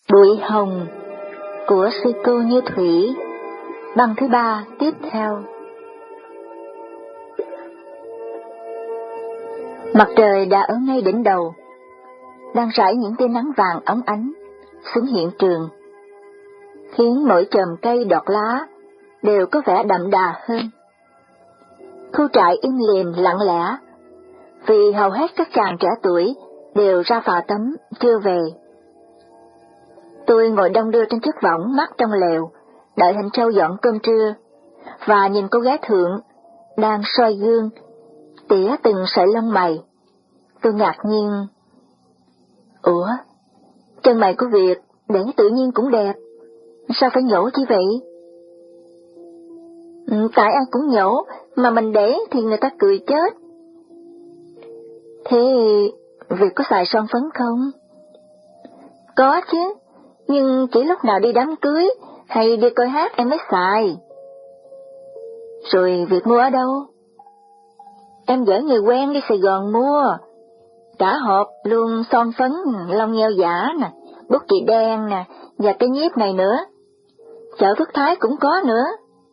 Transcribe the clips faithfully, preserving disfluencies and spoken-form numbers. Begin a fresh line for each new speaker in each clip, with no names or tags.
Bụi hồng của sư cô Như Thủy, băng thứ ba tiếp theo. Mặt trời đã ở ngay đỉnh đầu, đang rải những tia nắng vàng óng ánh xuống hiện trường, khiến mỗi chòm cây đọt lá đều có vẻ đậm đà hơn. Khu trại im lìm lặng lẽ, vì hầu hết các chàng trẻ tuổi đều ra phà tắm chưa về. Tôi ngồi đong đưa trên chiếc võng mát trong lều, đợi Hành Châu dọn cơm trưa, và nhìn cô gái thượng đang soi gương, tỉa từng sợi lông mày. Tôi ngạc nhiên. Ủa, chân mày của Việt để tự nhiên cũng đẹp, sao phải nhổ chi vậy? Ừ, tại ai cũng nhổ, mà mình để thì người ta cười chết. Thế Việt có xài son phấn không? Có chứ, nhưng chỉ lúc nào đi đám cưới hay đi coi hát em mới xài. Rồi Việt mua ở đâu? Em gửi người quen đi Sài Gòn mua, cả hộp luôn son phấn, lông nheo giả nè, bút chì đen nè, và cái nhíp này nữa. Chợ Phước Thái cũng có nữa.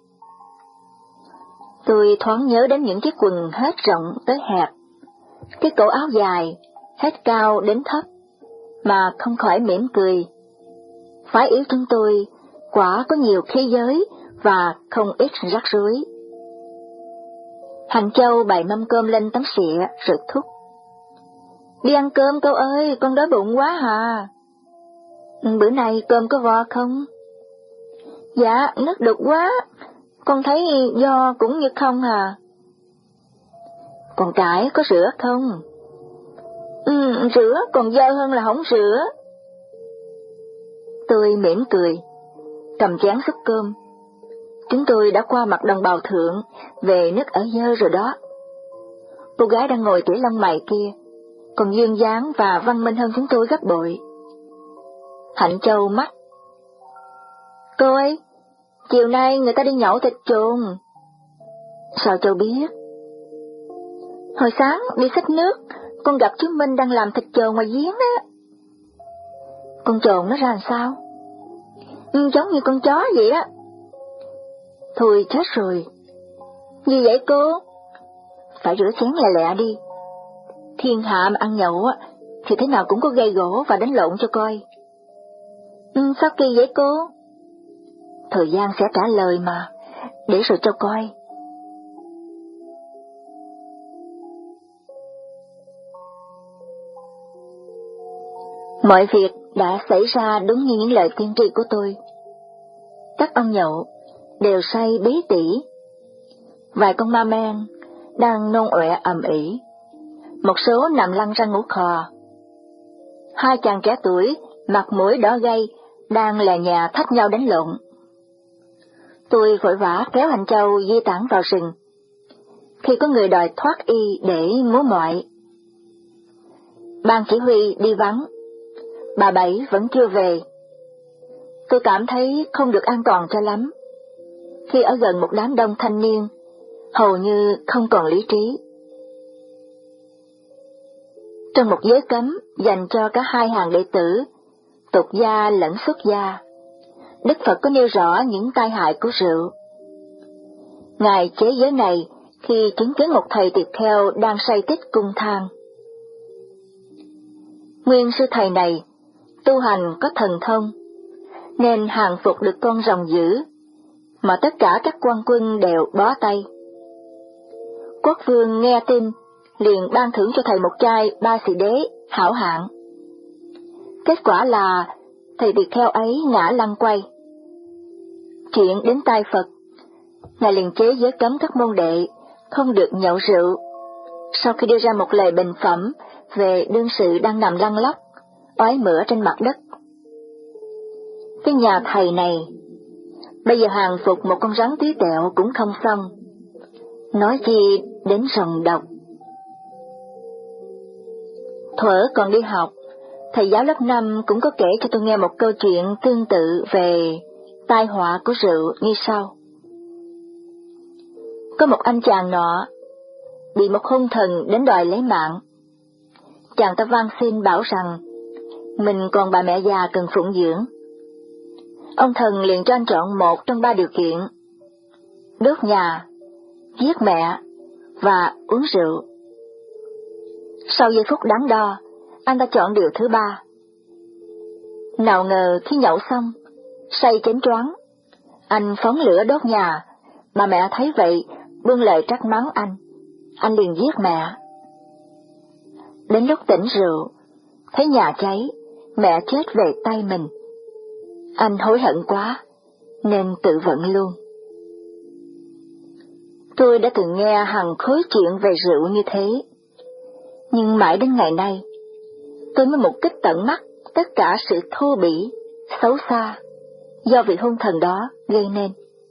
Tôi thoáng nhớ đến những chiếc quần hết rộng tới hẹp, cái cổ áo dài, hết cao đến thấp, mà không khỏi mỉm cười. Phái yếu chúng tôi quả có nhiều khí giới và không ít rắc rối. Hành Châu bày mâm cơm lên tấm xịa rồi thúc. Đi ăn cơm cô ơi, con đói bụng quá hà. Bữa nay cơm có vo không? Dạ, nước đục quá, con thấy do cũng như không à. Còn cải có rửa không? Ừ, rửa còn dơ hơn là không rửa. Tôi mỉm cười, cầm chén xúc cơm. Chúng tôi đã qua mặt đồng bào thượng, về nước ở dơ rồi đó. Cô gái đang ngồi tỉa lông mày kia, còn duyên dáng và văn minh hơn chúng tôi gấp bội. Hạnh Châu mắt. Cô ơi, chiều nay người ta đi nhậu thịt chồn. Sao Châu biết? Hồi sáng đi xách nước, con gặp chú Minh đang làm thịt chồn ngoài giếng á. Con chồn nó ra làm sao? Ừ, giống như con chó vậy á. Thôi chết rồi. Gì vậy cô? Phải rửa chén lẹ lẹ đi. Thiên hạ mà ăn nhậu á, thì thế nào cũng có gây gỗ và đánh lộn cho coi. Ừ, sao kỳ vậy cô? Thời gian sẽ trả lời mà, để rồi cho coi. Mọi việc đã xảy ra đúng như những lời tiên tri của tôi. Các ông nhậu đều say bí tỉ. Vài con ma men đang nôn ọe ầm ĩ, một số nằm lăn ra ngủ khò. Hai chàng trẻ tuổi mặt mũi đỏ gay đang lè nhà thách nhau đánh lộn. Tôi vội vã kéo Hành Châu di tản vào rừng, khi có người đòi thoát y để múa mọi. Ban chỉ huy đi vắng, bà Bảy vẫn chưa về. Tôi cảm thấy không được an toàn cho lắm, khi ở gần một đám đông thanh niên, hầu như không còn lý trí. Trong một giới cấm dành cho cả hai hàng đệ tử, tục gia lẫn xuất gia, Đức Phật có nêu rõ những tai hại của rượu. Ngài chế giới này khi chứng kiến một thầy tỳ kheo đang say tích cung thang. Nguyên sư thầy này tu hành có thần thông, nên hàng phục được con rồng dữ, mà tất cả các quan quân đều bó tay. Quốc vương nghe tin, liền ban thưởng cho thầy một chai ba xì đế hảo hạng. Kết quả là thầy tỳ kheo ấy ngã lăn quay. Chuyện đến tai Phật, Ngài liền chế giới cấm các môn đệ không được nhậu rượu, sau khi đưa ra một lời bình phẩm về đương sự đang nằm lăn lóc, ói mửa trên mặt đất. Cái nhà thầy này, bây giờ hàng phục một con rắn tí tẹo cũng không xong, nói chi đến rồng độc. Thuở còn đi học, thầy giáo lớp năm cũng có kể cho tôi nghe một câu chuyện tương tự về tai họa của rượu như sau. Có một anh chàng nọ bị một hung thần đến đòi lấy mạng. Chàng ta van xin bảo rằng mình còn bà mẹ già cần phụng dưỡng. Ông thần liền cho anh chọn một trong ba điều kiện: đốt nhà, giết mẹ và uống rượu. Sau giây phút đắn đo, anh đã chọn điều thứ ba. Nào ngờ khi nhậu xong, say chén choáng, anh phóng lửa đốt nhà. Bà mẹ thấy vậy, buông lời trách mắng anh. Anh liền giết mẹ. Đến lúc tỉnh rượu, thấy nhà cháy, mẹ chết về tay mình. Anh hối hận quá, nên tự vận luôn. Tôi đã từng nghe hằng khối chuyện về rượu như thế, nhưng mãi đến ngày nay, tôi mới mục kích tận mắt tất cả sự thô bỉ, xấu xa do vị hung thần đó gây nên.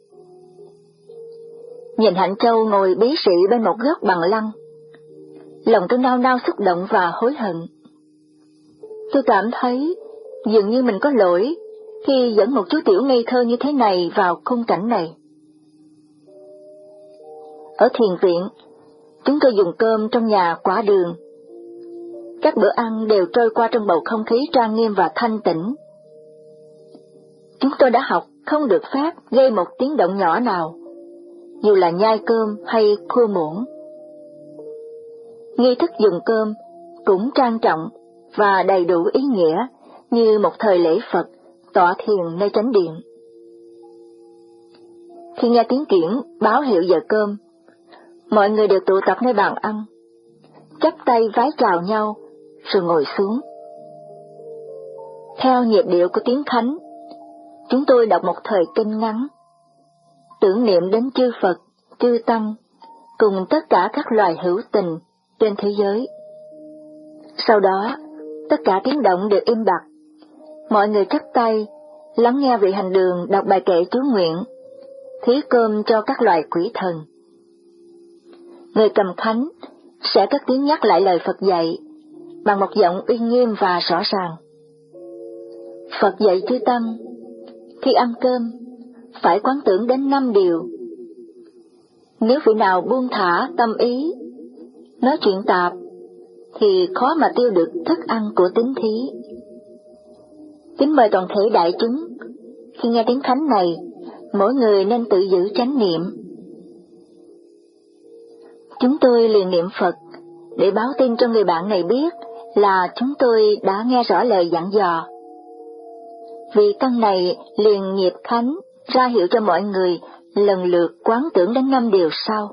Nhìn Hạnh Châu ngồi bí sĩ bên một góc bằng lăng, lòng tôi nao nao xúc động và hối hận. Tôi cảm thấy dường như mình có lỗi khi dẫn một chú tiểu ngây thơ như thế này vào khung cảnh này. Ở thiền viện, chúng tôi dùng cơm trong nhà quả đường. Các bữa ăn đều trôi qua trong bầu không khí trang nghiêm và thanh tĩnh. Chúng tôi đã học không được phép gây một tiếng động nhỏ nào, dù là nhai cơm hay khua muỗng. Nghi thức dùng cơm cũng trang trọng và đầy đủ ý nghĩa như một thời lễ Phật tọa thiền nơi chánh điện. Khi nghe tiếng kiển báo hiệu giờ cơm, mọi người đều tụ tập nơi bàn ăn, chắp tay vái chào nhau rồi ngồi xuống. Theo nhịp điệu của tiếng khánh, chúng tôi đọc một thời kinh ngắn, tưởng niệm đến chư Phật, chư Tăng, cùng tất cả các loài hữu tình trên thế giới. Sau đó, tất cả tiếng động đều im bặt, mọi người chắp tay, lắng nghe vị hành đường đọc bài kệ chú nguyện, thí cơm cho các loài quỷ thần. Người cầm khánh sẽ cất tiếng nhắc lại lời Phật dạy, bằng một giọng uy nghiêm và rõ ràng. Phật dạy chư Tăng, khi ăn cơm, phải quán tưởng đến năm điều. Nếu vị nào buông thả tâm ý, nói chuyện tạp, thì khó mà tiêu được thức ăn của tín thí. Kính mời toàn thể đại chúng, khi nghe tiếng khánh này, mỗi người nên tự giữ chánh niệm. Chúng tôi liền niệm Phật để báo tin cho người bạn này biết là chúng tôi đã nghe rõ lời dặn dò. Vị tăng này liền nghiệp khánh ra hiệu cho mọi người lần lượt quán tưởng đến năm điều sau.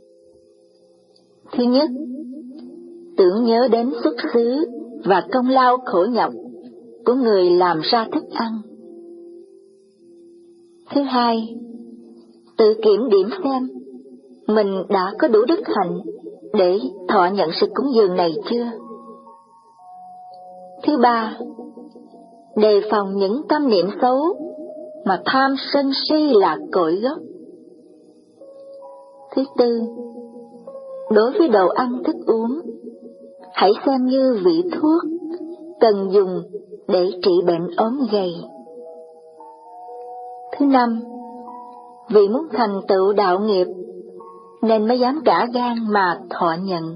Thứ nhất, tưởng nhớ đến xuất xứ và công lao khổ nhọc của người làm ra thức ăn. Thứ hai, tự kiểm điểm xem mình đã có đủ đức hạnh để thọ nhận sự cúng dường này chưa. Thứ ba, đề phòng những tâm niệm xấu mà tham sân si là cội gốc. Thứ tư, đối với đồ ăn thức uống, hãy xem như vị thuốc cần dùng để trị bệnh ốm gầy. Thứ năm, vì muốn thành tựu đạo nghiệp nên mới dám cả gan mà thọ nhận.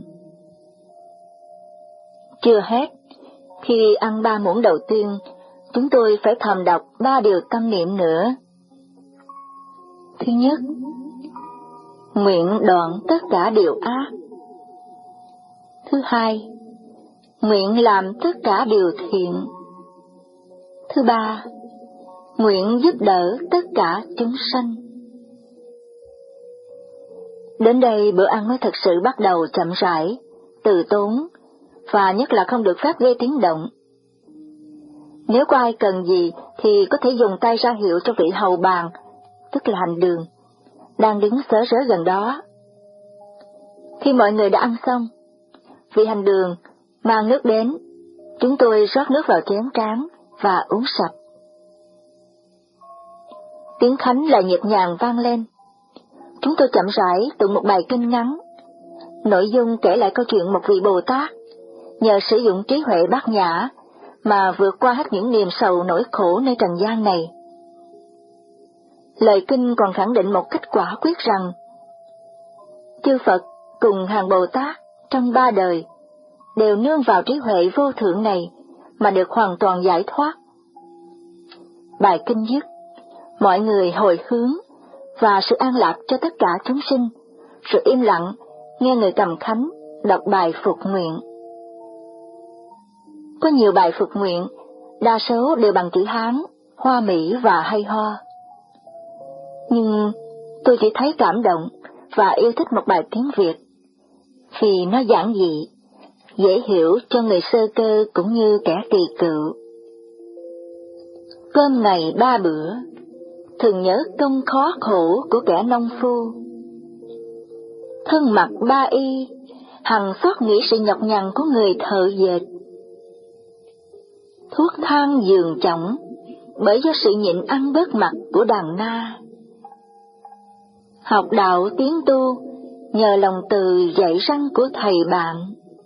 Chưa hết, khi ăn ba muỗng đầu tiên, chúng tôi phải thầm đọc ba điều tâm niệm nữa. Thứ nhất, nguyện đoạn tất cả điều ác. Thứ hai, nguyện làm tất cả điều thiện. Thứ ba, nguyện giúp đỡ tất cả chúng sanh. Đến đây bữa ăn mới thật sự bắt đầu chậm rãi, từ tốn, và nhất là không được phép gây tiếng động. Nếu có ai cần gì thì có thể dùng tay ra hiệu cho vị hầu bàn, tức là hành đường, đang đứng xớ rớ gần đó. Khi mọi người đã ăn xong, vị hành đường mang nước đến, chúng tôi rót nước vào chén tráng và uống sạch. Tiếng khánh lại nhịp nhàng vang lên. Chúng tôi chậm rãi tụng một bài kinh ngắn, nội dung kể lại câu chuyện một vị Bồ Tát nhờ sử dụng trí huệ bát nhã mà vượt qua hết những niềm sầu nỗi khổ nơi trần gian này. Lời kinh còn khẳng định một cách quả quyết rằng chư Phật cùng hàng Bồ Tát trong ba đời đều nương vào trí huệ vô thượng này mà được hoàn toàn giải thoát. Bài kinh dứt, mọi người hồi hướng và sự an lạc cho tất cả chúng sinh, rồi im lặng nghe người cầm khánh đọc bài phục nguyện. Có nhiều bài phục nguyện, đa số đều bằng chữ Hán, hoa mỹ và hay ho. Nhưng tôi chỉ thấy cảm động và yêu thích một bài tiếng Việt, vì nó giản dị, dễ hiểu cho người sơ cơ cũng như kẻ kỳ cựu. Cơm ngày ba bữa, thường nhớ công khó khổ của kẻ nông phu. Thân mặc ba y, hằng xót nghĩ sự nhọc nhằn của người thợ dệt. Thuốc thang giường chỏng, bởi do sự nhịn ăn bớt mặt của đàn na. Học đạo tiến tu, nhờ lòng từ dạy răng của thầy bạn.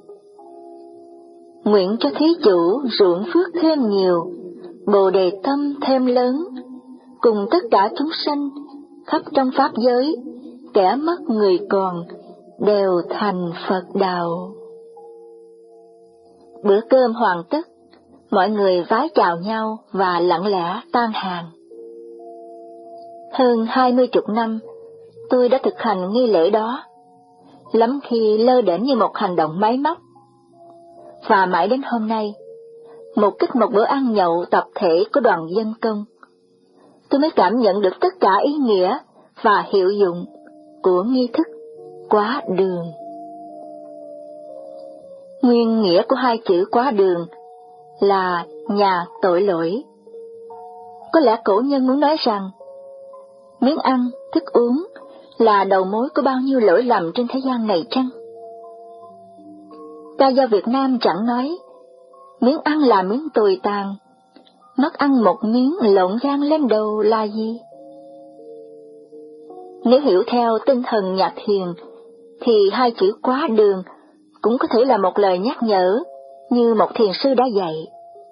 Nguyện cho thí chủ ruộng phước thêm nhiều, bồ đề tâm thêm lớn, cùng tất cả chúng sanh khắp trong pháp giới, kẻ mất người còn, đều thành Phật đạo. Bữa cơm hoàn tất, mọi người vái chào nhau và lặng lẽ tan hàng. Hơn hai mươi chục năm, tôi đã thực hành nghi lễ đó, lắm khi lơ đễnh như một hành động máy móc. Và mãi đến hôm nay, một kích một bữa ăn nhậu tập thể của đoàn dân công, tôi mới cảm nhận được tất cả ý nghĩa và hiệu dụng của nghi thức quá đường. Nguyên nghĩa của hai chữ quá đường là nhà tội lỗi. Có lẽ cổ nhân muốn nói rằng, miếng ăn, thức uống là đầu mối của bao nhiêu lỗi lầm trên thế gian này chăng? Ca dao Việt Nam chẳng nói, miếng ăn là miếng tồi tàn, mất ăn một miếng lộn gan lên đầu là gì? Nếu hiểu theo tinh thần nhạc thiền, thì hai chữ quá đường cũng có thể là một lời nhắc nhở, như một thiền sư đã dạy.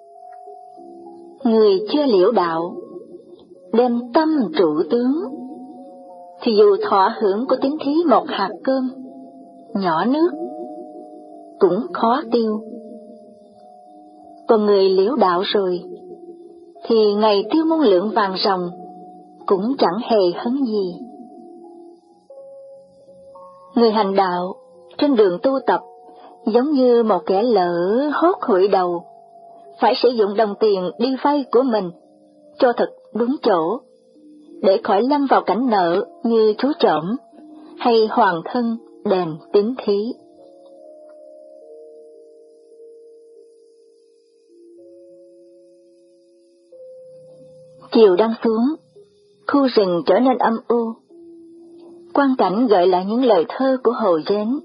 Người chưa liễu đạo, đem tâm trụ tướng, thì dù thọ hưởng của tín thí một hạt cơm, nhỏ nước, cũng khó tiêu. Còn người liễu đạo rồi, thì ngày tiêu muôn lượng vàng ròng, cũng chẳng hề hấn gì. Người hành đạo, trên đường tu tập, giống như một kẻ lỡ hốt hụi đầu, phải sử dụng đồng tiền đi vay của mình cho thật đúng chỗ, để khỏi lâm vào cảnh nợ như chú trộm hay hoàng thân đền tín thí. Chiều đang xuống, khu rừng trở nên âm u. Quang cảnh gợi lại những lời thơ của Hồ Dến.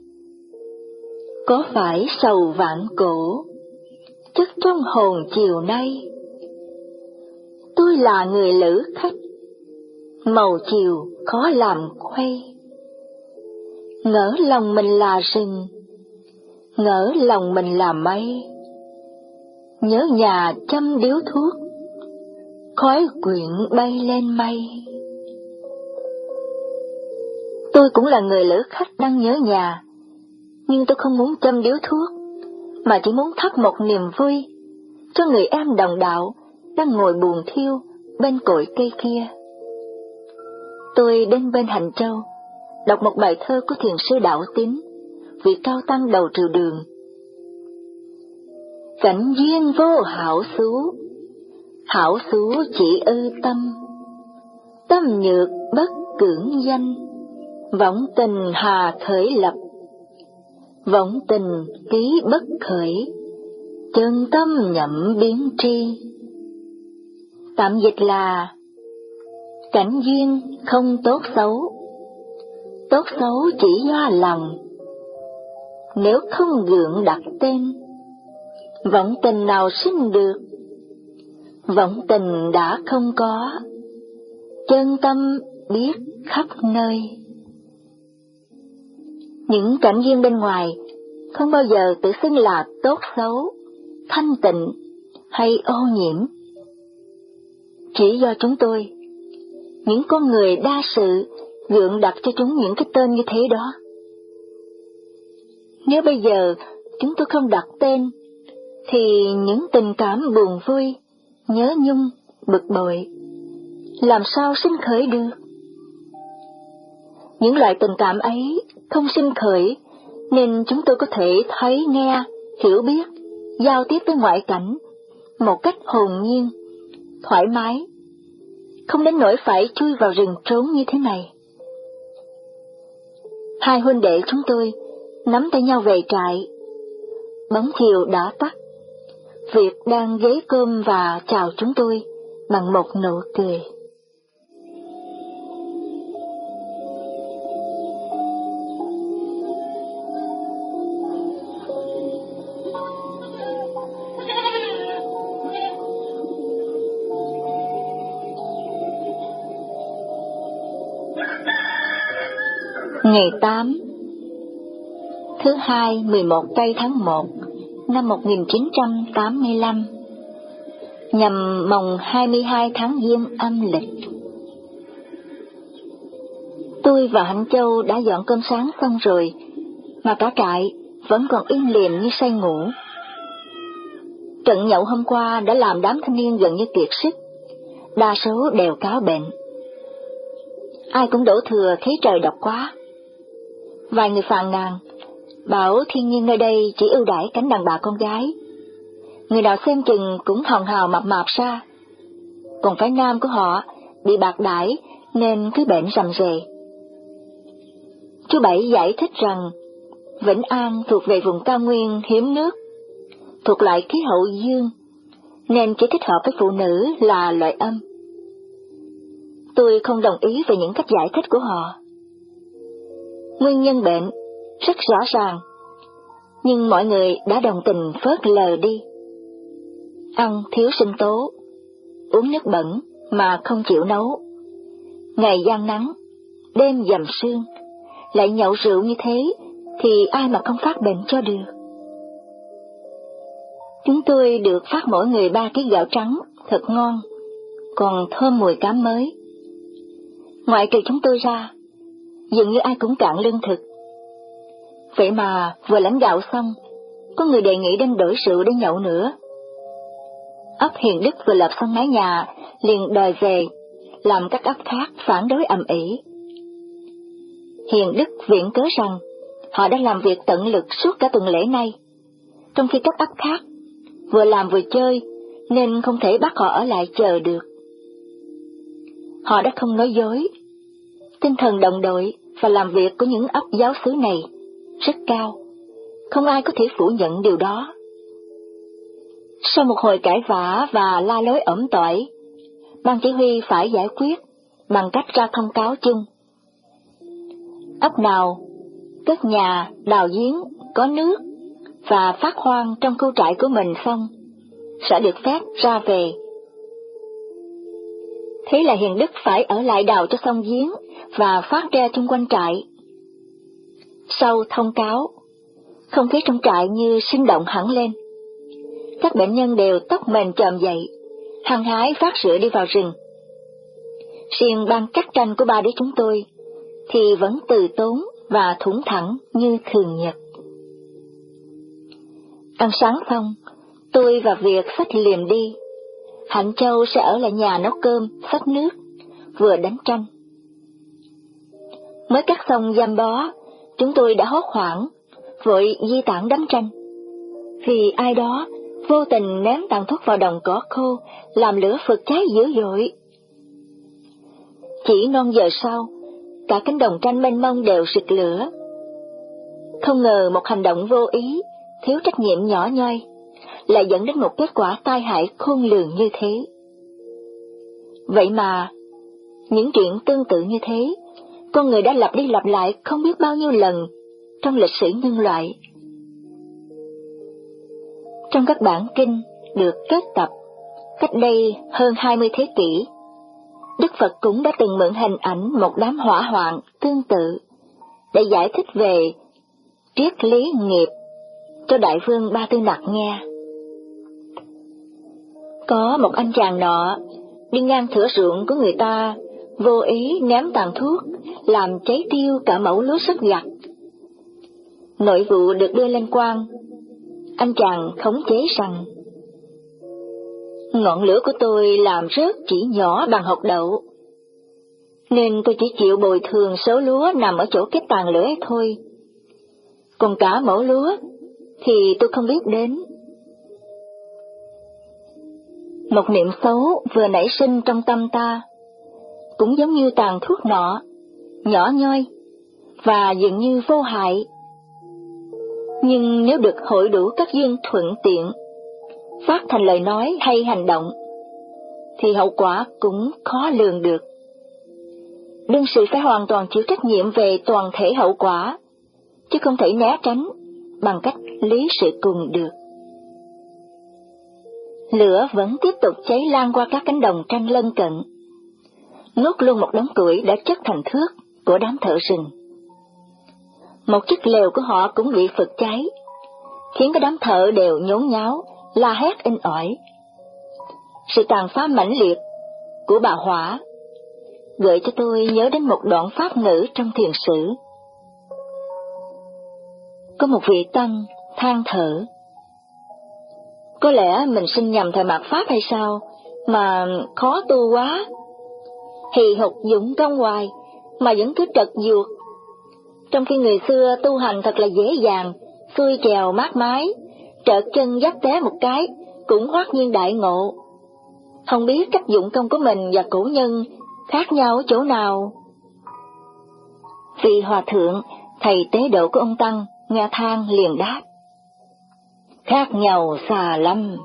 Có phải sầu vạn cổ, chất trong hồn chiều nay. Tôi là người lữ khách, màu chiều khó làm khuây. Ngỡ lòng mình là rừng, ngỡ lòng mình là mây. Nhớ nhà châm điếu thuốc, khói quyện bay lên mây. Tôi cũng là người lữ khách đang nhớ nhà, nhưng tôi không muốn châm điếu thuốc, mà chỉ muốn thắp một niềm vui cho người em đồng đạo đang ngồi buồn thiêu bên cội cây kia. Tôi đến bên Hành Châu, đọc một bài thơ của thiền sư Đạo Tín, vị cao tăng đầu triều Đường. Cảnh duyên vô hảo xú, hảo xú chỉ ư tâm, tâm nhược bất cưỡng danh, võng tình hà khởi lập, võng tình ký bất khởi, chân tâm nhậm biến tri. Tạm dịch là, cảnh duyên không tốt xấu, tốt xấu chỉ do lòng. Nếu không gượng đặt tên, võng tình nào sinh được, võng tình đã không có, chân tâm biết khắp nơi. Những cảnh duyên bên ngoài không bao giờ tự xưng là tốt xấu, thanh tịnh hay ô nhiễm. Chỉ do chúng tôi, những con người đa sự, gượng đặt cho chúng những cái tên như thế đó. Nếu bây giờ chúng tôi không đặt tên, thì những tình cảm buồn vui, nhớ nhung, bực bội, làm sao sinh khởi được? Những loại tình cảm ấy không sinh khởi, nên chúng tôi có thể thấy, nghe, hiểu biết, giao tiếp với ngoại cảnh một cách hồn nhiên, thoải mái, không đến nỗi phải chui vào rừng trốn như thế này. Hai huynh đệ chúng tôi nắm tay nhau về trại. Bóng chiều đã tắt. Việt đang ghế cơm và chào chúng tôi bằng một nụ cười. Ngày tám, thứ hai mười một tây tháng một năm một nghìn chín trăm tám mươi lăm, nhằm mồng hai mươi hai tháng Giêng âm lịch. Tôi và Hạnh Châu đã dọn cơm sáng xong rồi, mà cả trại vẫn còn im lìm như say ngủ. Trận nhậu hôm qua đã làm đám thanh niên gần như kiệt sức, đa số đều cáo bệnh. Ai cũng đổ thừa thấy trời độc quá. Vài người phàn nàn, bảo thiên nhiên nơi đây chỉ ưu đãi cánh đàn bà con gái. Người nào xem chừng cũng hồng hào mập mạp ra, còn phái nam của họ bị bạc đãi nên cứ bệnh rầm rề. Chú Bảy giải thích rằng Vĩnh An thuộc về vùng cao nguyên hiếm nước, thuộc loại khí hậu dương, nên chỉ thích hợp với phụ nữ là loại âm. Tôi không đồng ý về những cách giải thích của họ. Nguyên nhân bệnh rất rõ ràng, nhưng mọi người đã đồng tình phớt lờ đi. Ăn thiếu sinh tố, uống nước bẩn mà không chịu nấu, ngày gian nắng, đêm dầm sương, lại nhậu rượu như thế thì ai mà không phát bệnh cho được. Chúng tôi được phát mỗi người ba ký gạo trắng, thật ngon, còn thơm mùi cám mới. Ngoại trừ chúng tôi ra, dường như ai cũng cạn lương thực. Vậy mà vừa lãnh gạo xong, có người đề nghị đem đổi rượu để nhậu nữa. Ấp Hiền Đức vừa lập xong mái nhà, liền đòi về, làm các ấp khác phản đối ầm ĩ. Hiền Đức viện cớ rằng họ đã làm việc tận lực suốt cả tuần lễ nay, trong khi các ấp khác vừa làm vừa chơi, nên không thể bắt họ ở lại chờ được. Họ đã không nói dối. Tinh thần đồng đội và làm việc của những ấp giáo xứ này rất cao, không ai có thể phủ nhận điều đó. Sau một hồi cãi vã và la lối ỏm tỏi, ban chỉ huy phải giải quyết bằng cách ra thông cáo chung. Ấp nào cất nhà, đào giếng, có nước và phát hoang trong khu trại của mình xong, sẽ được phép ra về. Thế là Hiền Đức phải ở lại đào cho xong giếng và phát ra chung quanh trại. Sau thông cáo, không khí trong trại như sinh động hẳn lên. Các bệnh nhân đều tóc mềm chồm dậy, hăng hái phát sữa đi vào rừng. Riêng ban cắt tranh của ba đứa chúng tôi thì vẫn từ tốn và thủng thẳng như thường nhật. Ăn sáng xong, tôi và Việt xách liềm đi. Hạnh Châu sẽ ở lại nhà nấu cơm, xách nước, vừa đánh tranh. Mới cắt xong giam bó, chúng tôi đã hốt hoảng, vội di tản đám tranh. Vì ai đó vô tình ném tàn thuốc vào đồng cỏ khô, làm lửa phực cháy dữ dội. Chỉ non giờ sau, cả cánh đồng tranh mênh mông đều rực lửa. Không ngờ một hành động vô ý, thiếu trách nhiệm nhỏ nhoi, lại dẫn đến một kết quả tai hại khôn lường như thế. Vậy mà, những chuyện tương tự như thế, con người đã lặp đi lặp lại không biết bao nhiêu lần trong lịch sử nhân loại. Trong các bản kinh được kết tập cách đây hơn hai mươi thế kỷ, Đức Phật cũng đã từng mượn hình ảnh một đám hỏa hoạn tương tự để giải thích về triết lý nghiệp cho đại vương Ba Tư Nặc nghe. Có một anh chàng nọ đi ngang thửa ruộng của người ta, vô ý ném tàn thuốc làm cháy tiêu cả mẩu lúa sắp gặt. Nội vụ được đưa lên quan, anh chàng khống chế rằng ngọn lửa của tôi làm rớt chỉ nhỏ bằng hột đậu, nên tôi chỉ chịu bồi thường số lúa nằm ở chỗ cái tàn lửa ấy thôi. Còn cả mẫu lúa thì tôi không biết đến. Một niệm xấu vừa nảy sinh trong tâm ta, cũng giống như tàn thuốc nọ, nhỏ nhoi và dường như vô hại. Nhưng nếu được hội đủ các duyên thuận tiện, phát thành lời nói hay hành động, thì hậu quả cũng khó lường được. Đương sự phải hoàn toàn chịu trách nhiệm về toàn thể hậu quả, chứ không thể né tránh bằng cách lý sự cùng được. Lửa vẫn tiếp tục cháy lan qua các cánh đồng tranh lân cận, nuốt luôn một đống củi đã chất thành thước của đám thợ rừng. Một chiếc lều của họ cũng bị phực cháy, khiến các đám thợ đều nhốn nháo, la hét inh ỏi. Sự tàn phá mãnh liệt của bà Hỏa gợi cho tôi nhớ đến một đoạn pháp ngữ trong thiền sử. Có một vị tăng than thở: có lẽ mình sinh nhầm thời mạt Pháp hay sao, mà khó tu quá. Hì hục dũng công hoài, mà vẫn cứ trật duột. Trong khi người xưa tu hành thật là dễ dàng, xuôi chèo mát mái, trợt chân dắt té một cái, cũng hoát nhiên đại ngộ. Không biết cách dụng công của mình và cổ nhân khác nhau ở chỗ nào. Vị hòa thượng, thầy tế độ của ông Tăng, nghe than liền đáp: khác nhau xa lắm.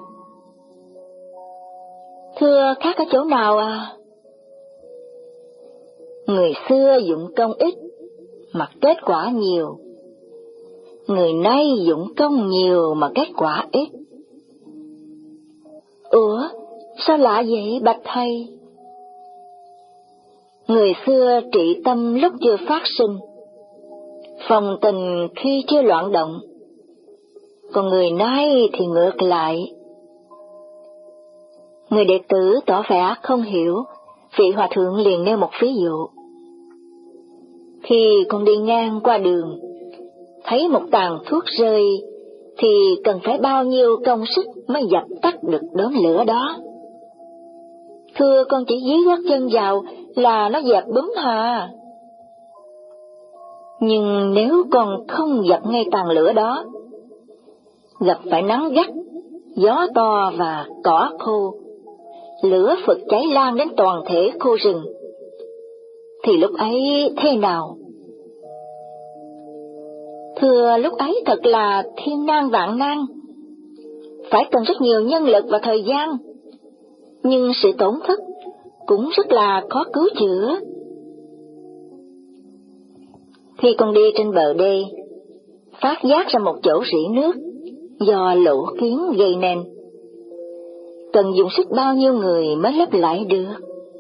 Thưa, khác ở chỗ nào à? Người xưa dụng công ít, mà kết quả nhiều. Người nay dụng công nhiều mà kết quả ít. Ủa, sao lạ vậy bạch thầy? Người xưa trị tâm lúc chưa phát sinh, phòng tình khi chưa loạn động. Còn người nay thì ngược lại. Người đệ tử tỏ vẻ không hiểu, vị hòa thượng liền nêu một ví dụ. Khi con đi ngang qua đường, thấy một tàn thuốc rơi, thì cần phải bao nhiêu công sức mới dập tắt được đốm lửa đó. Thưa, con chỉ dí gót chân vào là nó dẹp búm hà. Nhưng nếu con không dập ngay tàn lửa đó, gặp phải nắng gắt, gió to và cỏ khô, lửa phực cháy lan đến toàn thể khu rừng, thì lúc ấy thế nào? Thưa, lúc ấy thật là thiên nan vạn nan, phải cần rất nhiều nhân lực và thời gian, nhưng sự tổn thất cũng rất là khó cứu chữa. Khi con đi trên bờ đê, phát giác ra một chỗ rỉ nước do lũ kiến gây nên, cần dùng sức bao nhiêu người mới lấp lại được?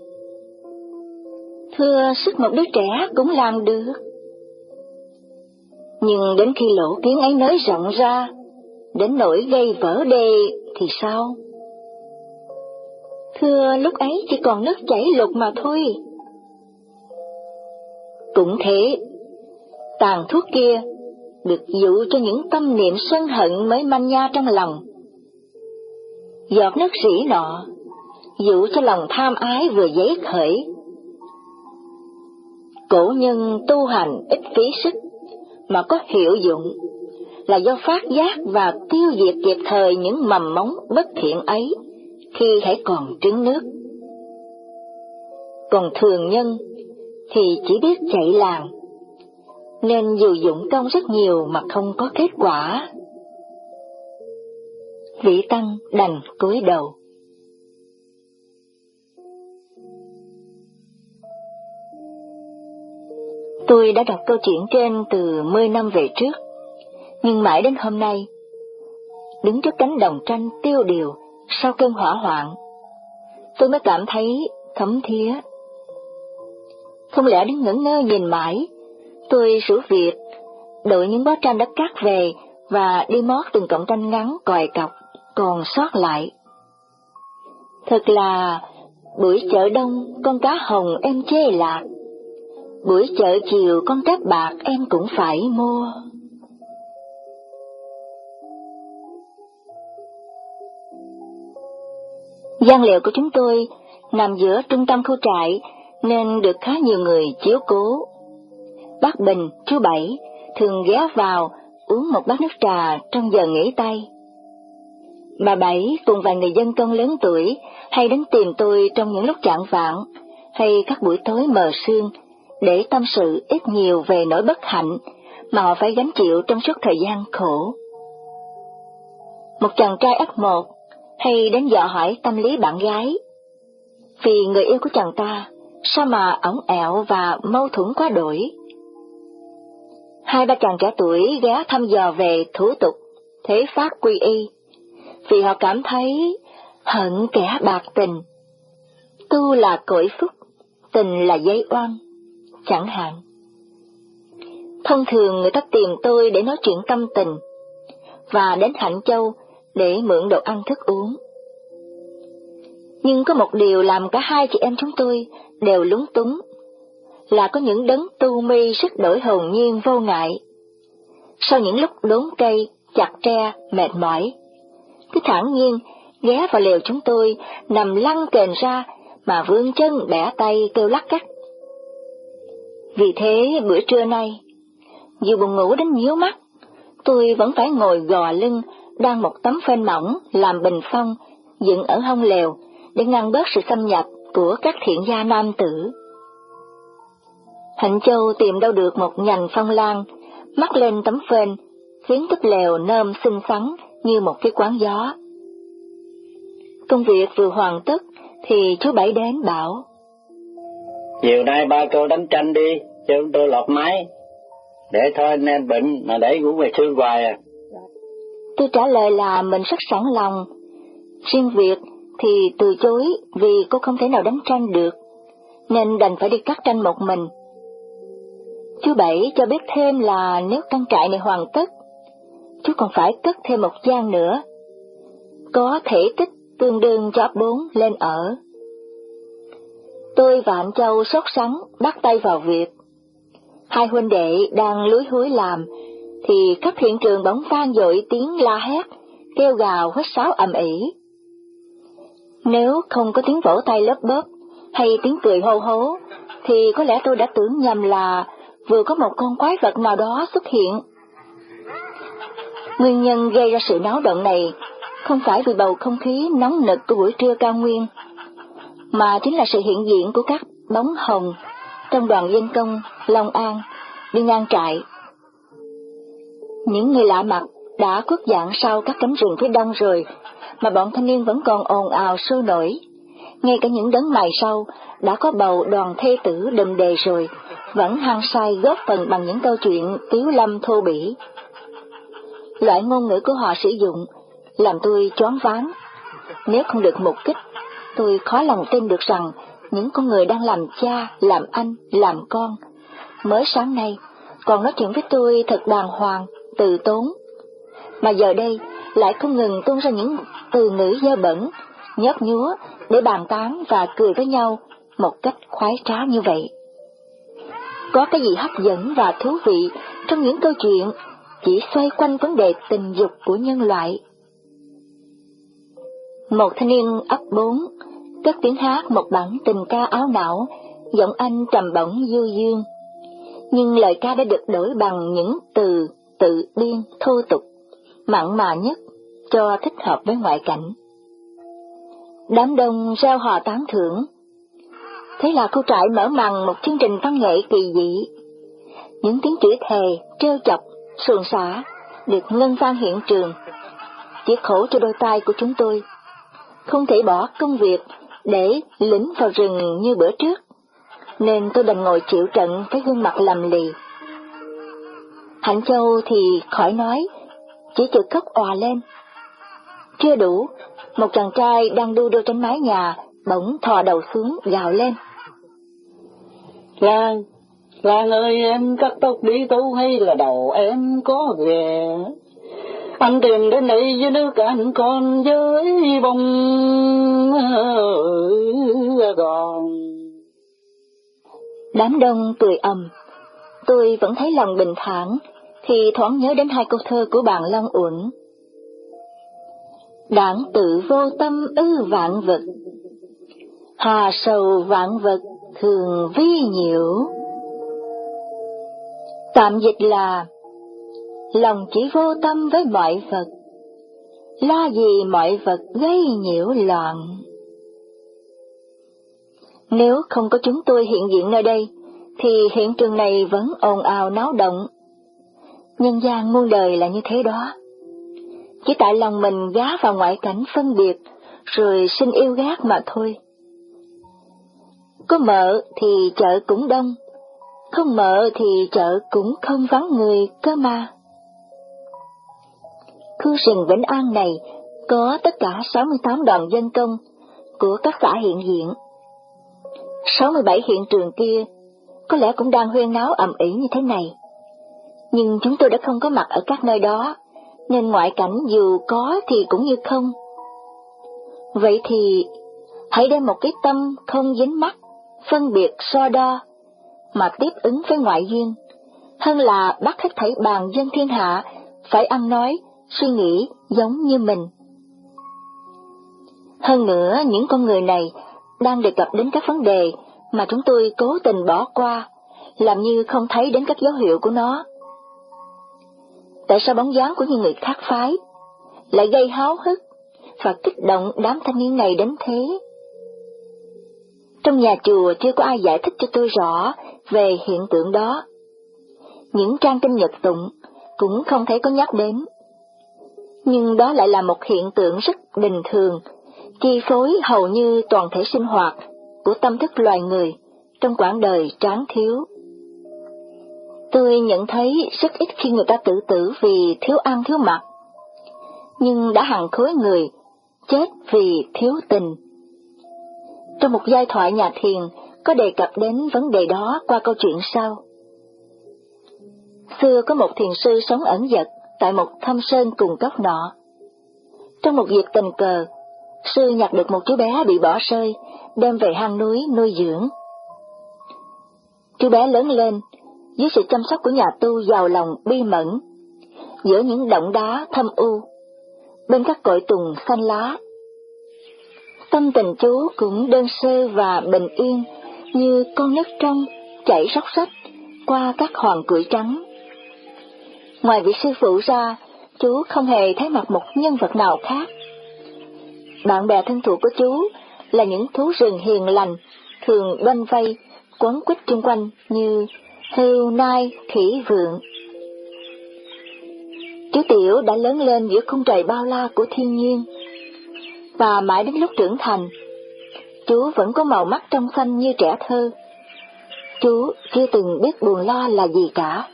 Thưa, sức một đứa trẻ cũng làm được. Nhưng đến khi lỗ kiến ấy nới rộng ra, đến nỗi gây vỡ đê thì sao? Thưa, lúc ấy chỉ còn nước chảy lụt mà thôi. Cũng thế, tàn thuốc kia được dụ cho những tâm niệm sân hận mới manh nha trong lòng. Giọt nước rỉ nọ dụ cho lòng tham ái vừa dấy khởi. Cổ nhân tu hành ít phí sức mà có hiệu dụng, là do phát giác và tiêu diệt kịp thời những mầm mống bất thiện ấy khi hãy còn trứng nước. Còn thường nhân thì chỉ biết chạy làng, nên dù dụng công rất nhiều mà không có kết quả. Vị tăng đành cúi đầu. Tôi đã đọc câu chuyện trên từ mười năm về trước, nhưng mãi đến hôm nay, đứng trước cánh đồng tranh tiêu điều sau cơn hỏa hoạn, tôi mới cảm thấy thấm thía. Không lẽ đứng ngẩn ngơ nhìn mãi, tôi rủ việc đội những bó tranh đã cắt về và đi mót từng cọng tranh ngắn còi cọc còn sót lại. Thật là buổi chợ đông con cá hồng em chê lạc, buổi chợ chiều con tép bạc em cũng phải mua. Gian liệu của chúng tôi nằm giữa trung tâm khu trại nên được khá nhiều người chiếu cố. Bác Bình, chú Bảy thường ghé vào uống một bát nước trà trong giờ nghỉ tay. Bà Bảy cùng vài người dân công lớn tuổi hay đến tìm tôi trong những lúc chạng vạng hay các buổi tối mờ sương để tâm sự ít nhiều về nỗi bất hạnh mà họ phải gánh chịu trong suốt thời gian khổ. Một chàng trai ấp một hay đến dò hỏi tâm lý bạn gái, vì người yêu của chàng ta sao mà ổng ẹo và mâu thuẫn quá đổi. Hai ba chàng trẻ tuổi ghé thăm dò về thủ tục thế pháp quy y, vì họ cảm thấy hận kẻ bạc tình, tu là cội phúc, tình là giấy oan, chẳng hạn. Thông thường người ta tìm tôi để nói chuyện tâm tình, và đến Hạnh Châu để mượn đồ ăn thức uống. Nhưng có một điều làm cả hai chị em chúng tôi đều lúng túng, là có những đấng tu mi sức đổi hồn nhiên vô ngại. Sau những lúc đốn cây, chặt tre, mệt mỏi, cứ thản nhiên ghé vào lều chúng tôi, nằm lăn kềnh ra mà vươn chân bẻ tay kêu lắc cắt. Vì thế bữa trưa nay, dù buồn ngủ đến nhíu mắt, tôi vẫn phải ngồi gò lưng đan một tấm phên mỏng làm bình phong dựng ở hông lều để ngăn bớt sự xâm nhập của các thiện gia nam tử. Hạnh Châu tìm đâu được một nhành phong lan, mắc lên tấm phên, khiến túp lều nơm xinh xắn như một cái quán gió. Công việc vừa hoàn tất thì chú Bảy đến bảo:
chiều nay ba cô đánh tranh đi, cho tôi lọt máy. Để thôi anh em bệnh mà để ngủ về sương hoài à.
Tôi trả lời là mình rất sẵn lòng. Riêng việc thì từ chối vì cô không thể nào đánh tranh được, nên đành phải đi cắt tranh một mình. Chú Bảy cho biết thêm là nếu căn trại này hoàn tất, chú còn phải cất thêm một gian nữa, có thể tích tương đương cho ấp bốn lên ở. Tôi và anh Châu sốt sắng bắt tay vào việc. Hai huynh đệ đang lúi húi làm, thì khắp hiện trường bỗng vang dội tiếng la hét, kêu gào huýt sáo ầm ĩ. Nếu không có tiếng vỗ tay lớp bớp hay tiếng cười hô hố, thì có lẽ tôi đã tưởng nhầm là vừa có một con quái vật nào đó xuất hiện. Nguyên nhân gây ra sự náo động này không phải vì bầu không khí nóng nực của buổi trưa cao nguyên, mà chính là sự hiện diện của các bóng hồng trong đoàn dân công Long An đi ngang trại. Những người lạ mặt đã khuất dạng sau các cánh rừng phía đông rồi, mà bọn thanh niên vẫn còn ồn ào sôi nổi. Ngay cả những đấng mày sâu đã có bầu đoàn thê tử đùm đề rồi, vẫn hăng say góp phần bằng những câu chuyện tiếu lâm thô bỉ. Loại ngôn ngữ của họ sử dụng làm tôi choáng váng. Nếu không được mục kích, tôi khó lòng tin được rằng những con người đang làm cha, làm anh, làm con, mới sáng nay còn nói chuyện với tôi thật đàng hoàng, từ tốn, mà giờ đây lại không ngừng tuôn ra những từ ngữ dơ bẩn, nhớp nhúa để bàn tán và cười với nhau một cách khoái trá như vậy. Có cái gì hấp dẫn và thú vị trong những câu chuyện chỉ xoay quanh vấn đề tình dục của nhân loại. Một thanh niên ấp bốn cất tiếng hát một bản tình ca áo não, giọng anh trầm bổng du dương, nhưng lời ca đã được đổi bằng những từ tự biên thô tục, mặn mà nhất cho thích hợp với ngoại cảnh. Đám đông reo hò tán thưởng. Thế là khu trại mở màn một chương trình văn nghệ kỳ dị. Những tiếng chửi thề, trêu chọc, xuồng xả được ngân vang hiện trường. Chỉ khổ cho đôi tay của chúng tôi, không thể bỏ công việc để lĩnh vào rừng như bữa trước, nên tôi đành ngồi chịu trận với gương mặt lầm lì. Hạnh Châu thì khỏi nói, chỉ chợt khóc òa lên. Chưa đủ, một chàng trai đang đu đưa trên mái nhà bỗng thò đầu xuống gào lên:
Lan, Lan ơi, em cắt tóc đi tu hay là đầu em có ghè? Anh tìm đến đây với nước anh con với bông gòn.
Đám đông cười ầm. Tôi vẫn thấy lòng bình thản, thì thoáng nhớ đến hai câu thơ của bạn Long Uẩn. đảng tự vô tâm ư vạn vật, hà sầu vạn vật thường vi nhiễu. Tạm dịch là lòng chỉ vô tâm với mọi vật, lo gì mọi vật gây nhiễu loạn. Nếu không có chúng tôi hiện diện nơi đây, thì hiện trường này vẫn ồn ào náo động. Nhân gian muôn đời là như thế đó. Chỉ tại lòng mình gá vào ngoại cảnh phân biệt, rồi sinh yêu ghét mà thôi. Có mợ thì chợ cũng đông, không mợ thì chợ cũng không vắng người cơ mà. Khu rừng Vĩnh An này có tất cả sáu mươi tám đoàn dân công của các xã hiện diện. sáu mươi bảy hiện trường kia có lẽ cũng đang huyên náo ầm ĩ như thế này. Nhưng chúng tôi đã không có mặt ở các nơi đó, nên ngoại cảnh dù có thì cũng như không. Vậy thì hãy đem một cái tâm không dính mắc, phân biệt so đo, mà tiếp ứng với ngoại duyên, hơn là bắt hết thảy bàn dân thiên hạ phải ăn nói, suy nghĩ giống như mình. Hơn nữa, những con người này đang đề cập đến các vấn đề mà chúng tôi cố tình bỏ qua, làm như không thấy đến các dấu hiệu của nó. Tại sao bóng dáng của những người khác phái lại gây háo hức và kích động đám thanh niên này đến thế? Trong nhà chùa chưa có ai giải thích cho tôi rõ về hiện tượng đó. Những trang kinh nhật tụng cũng không thấy có nhắc đến. Nhưng đó lại là một hiện tượng rất bình thường, chi phối hầu như toàn thể sinh hoạt của tâm thức loài người trong quãng đời tráng thiếu. Tôi nhận thấy rất ít khi người ta tự tử vì thiếu ăn thiếu mặc, nhưng đã hàng khối người chết vì thiếu tình. Trong một giai thoại nhà thiền có đề cập đến vấn đề đó qua câu chuyện sau. Xưa có một thiền sư sống ẩn dật tại một thâm sơn cùng cốc nọ. Trong một dịp tình cờ, sư nhặt được một chú bé bị bỏ rơi, đem về hang núi nuôi dưỡng. Chú bé lớn lên dưới sự chăm sóc của nhà tu giàu lòng bi mẫn, giữa những động đá thâm u, bên các cội tùng xanh lá. Tâm tình chú cũng đơn sơ và bình yên như con nước trong chảy róc rách qua các hòn củi trắng. Ngoài vị sư phụ ra, chú không hề thấy mặt một nhân vật nào khác. Bạn bè thân thuộc của chú là những thú rừng hiền lành, thường quanh vây, quấn quýt chung quanh như hươu, nai, khỉ, vượn. Chú Tiểu đã lớn lên giữa khung trời bao la của thiên nhiên, và mãi đến lúc trưởng thành, chú vẫn có màu mắt trong xanh như trẻ thơ. Chú chưa từng biết buồn lo là gì cả.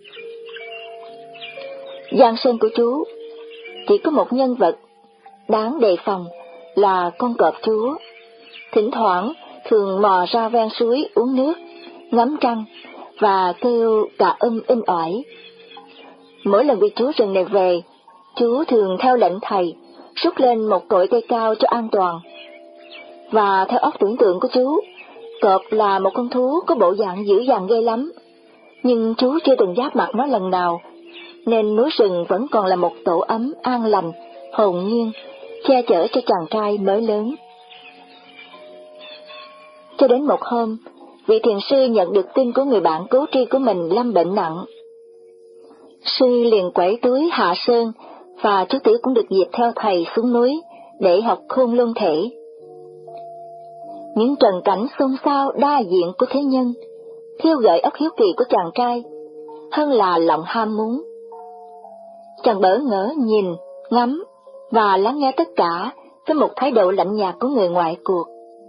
Giang sơn của chú chỉ có một nhân vật đáng đề phòng là con cọp chúa, thỉnh thoảng thường mò ra ven suối uống nước, ngắm trăng và kêu cả um in ỏi. Mỗi lần vị chúa rừng này về, chú thường theo lệnh thầy rút lên một cội cây cao cho an toàn. Và theo óc tưởng tượng của chú, cọp là một con thú có bộ dạng dữ dằn ghê lắm, nhưng chú chưa từng giáp mặt nó lần nào, nên núi rừng vẫn còn là một tổ ấm an lành, hồn nhiên, che chở cho chàng trai mới lớn. Cho đến một hôm, vị thiền sư nhận được tin của người bạn cố tri của mình lâm bệnh nặng. Sư liền quẩy túi hạ sơn, và chú Tiểu cũng được dịp theo thầy xuống núi để học khôn luân thể. Những trần cảnh xôn xao đa diện của thế nhân khiêu gợi óc hiếu kỳ của chàng trai hơn là lòng ham muốn. Chàng bỡ ngỡ nhìn, ngắm và lắng nghe tất cả với một thái độ lạnh nhạt của người ngoại cuộc.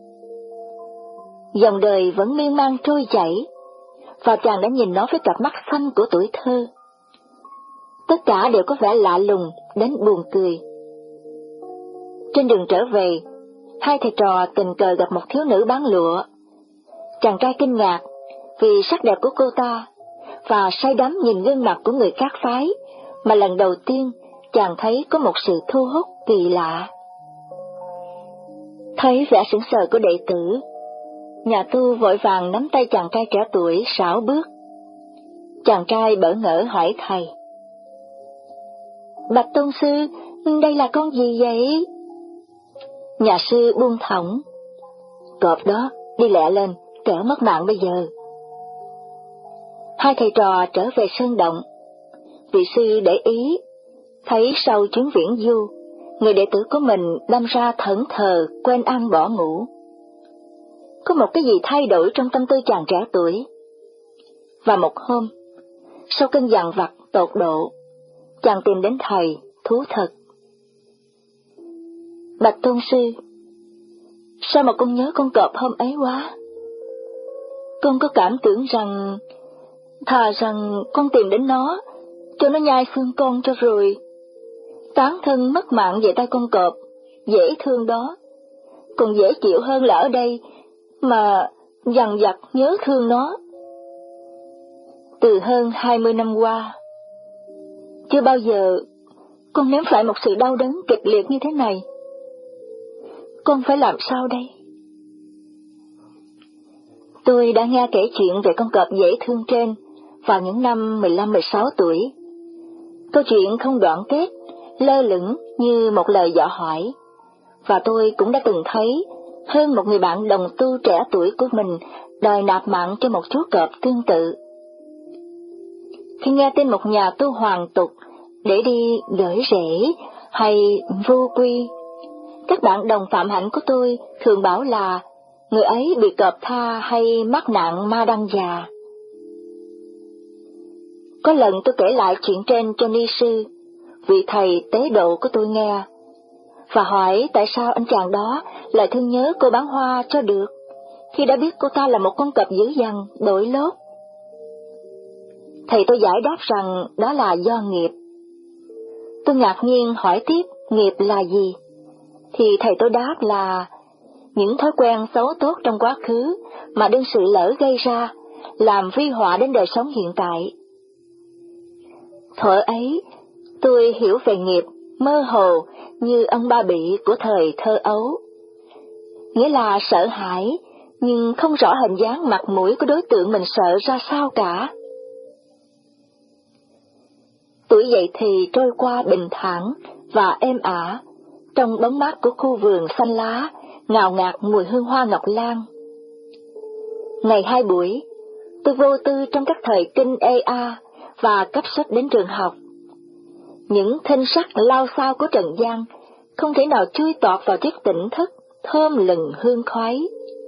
Dòng đời vẫn miên man trôi chảy, và chàng đã nhìn nó với cặp mắt xanh của tuổi thơ. Tất cả đều có vẻ lạ lùng đến buồn cười. Trên đường trở về, hai thầy trò tình cờ gặp một thiếu nữ bán lụa. Chàng trai kinh ngạc vì sắc đẹp của cô ta, và say đắm nhìn gương mặt của người khác phái, mà lần đầu tiên chàng thấy có một sự thu hút kỳ lạ. Thấy vẻ sững sờ của đệ tử, nhà tu vội vàng nắm tay chàng trai trẻ tuổi sải bước. Chàng trai bỡ ngỡ hỏi thầy: "Bạch tôn sư, Đây là con gì vậy? Nhà sư buông thõng. Cọp đó, đi lẹ lên, kẻo mất mạng bây giờ. Hai thầy trò trở về sơn động. Vị sư để ý, thấy sau chuyến viễn du, người đệ tử của mình đâm ra thẫn thờ, quên ăn bỏ ngủ. Có một cái gì thay đổi trong tâm tư chàng trẻ tuổi. Và một hôm, sau cơn dằn vặt tột độ, chàng tìm đến thầy, thú thật. Bạch tôn sư, sao mà con nhớ con cọp hôm ấy quá? Con có cảm tưởng rằng, thà rằng con tìm đến nó, cho nó nhai xương con cho rồi. Tán thân mất mạng về tay con cọp, dễ thương đó, còn dễ chịu hơn là ở đây, mà dằn vặt nhớ thương nó. Từ hơn hai mươi năm qua, chưa bao giờ con nếm phải một sự đau đớn kịch liệt như thế này. Con phải làm sao đây? Tôi đã nghe kể chuyện về con cọp dễ thương trên vào những năm mười lăm mười sáu tuổi. Câu chuyện không đoạn kết, lơ lửng như một lời dò hỏi, và tôi cũng đã từng thấy hơn một người bạn đồng tu trẻ tuổi của mình đòi nạp mạng cho một chú cọp tương tự. Khi nghe tin một nhà tu hoàn tục để đi gửi rễ hay vô quy, các bạn đồng phạm hạnh của tôi thường bảo là người ấy bị cọp tha hay mắc nạn ma đăng già. Có lần tôi kể lại chuyện trên cho ni sư, vị thầy tế độ của tôi nghe, và hỏi tại sao anh chàng đó lại thương nhớ cô bán hoa cho được, khi đã biết cô ta là một con cọp dữ dằn, đội lốt. Thầy tôi giải đáp rằng đó là do nghiệp. Tôi ngạc nhiên hỏi tiếp nghiệp là gì, thì thầy tôi đáp là những thói quen xấu tốt trong quá khứ mà đương sự lỡ gây ra, làm vi họa đến đời sống hiện tại. Thuở ấy, tôi hiểu về nghiệp mơ hồ như ông Ba Bị của thời thơ ấu, nghĩa là sợ hãi nhưng không rõ hình dáng mặt mũi của đối tượng mình sợ ra sao cả. Tuổi dậy thì trôi qua bình thản và êm ả, trong bóng mát của khu vườn xanh lá, ngào ngạt mùi hương hoa ngọc lan. Ngày hai buổi, tôi vô tư trong các thời kinh ê a và cấp sách đến trường học. Những thinh sắc lao xao của trần gian không thể nào chui tọt vào chiếc tỉnh thức thơm lừng hương khoái.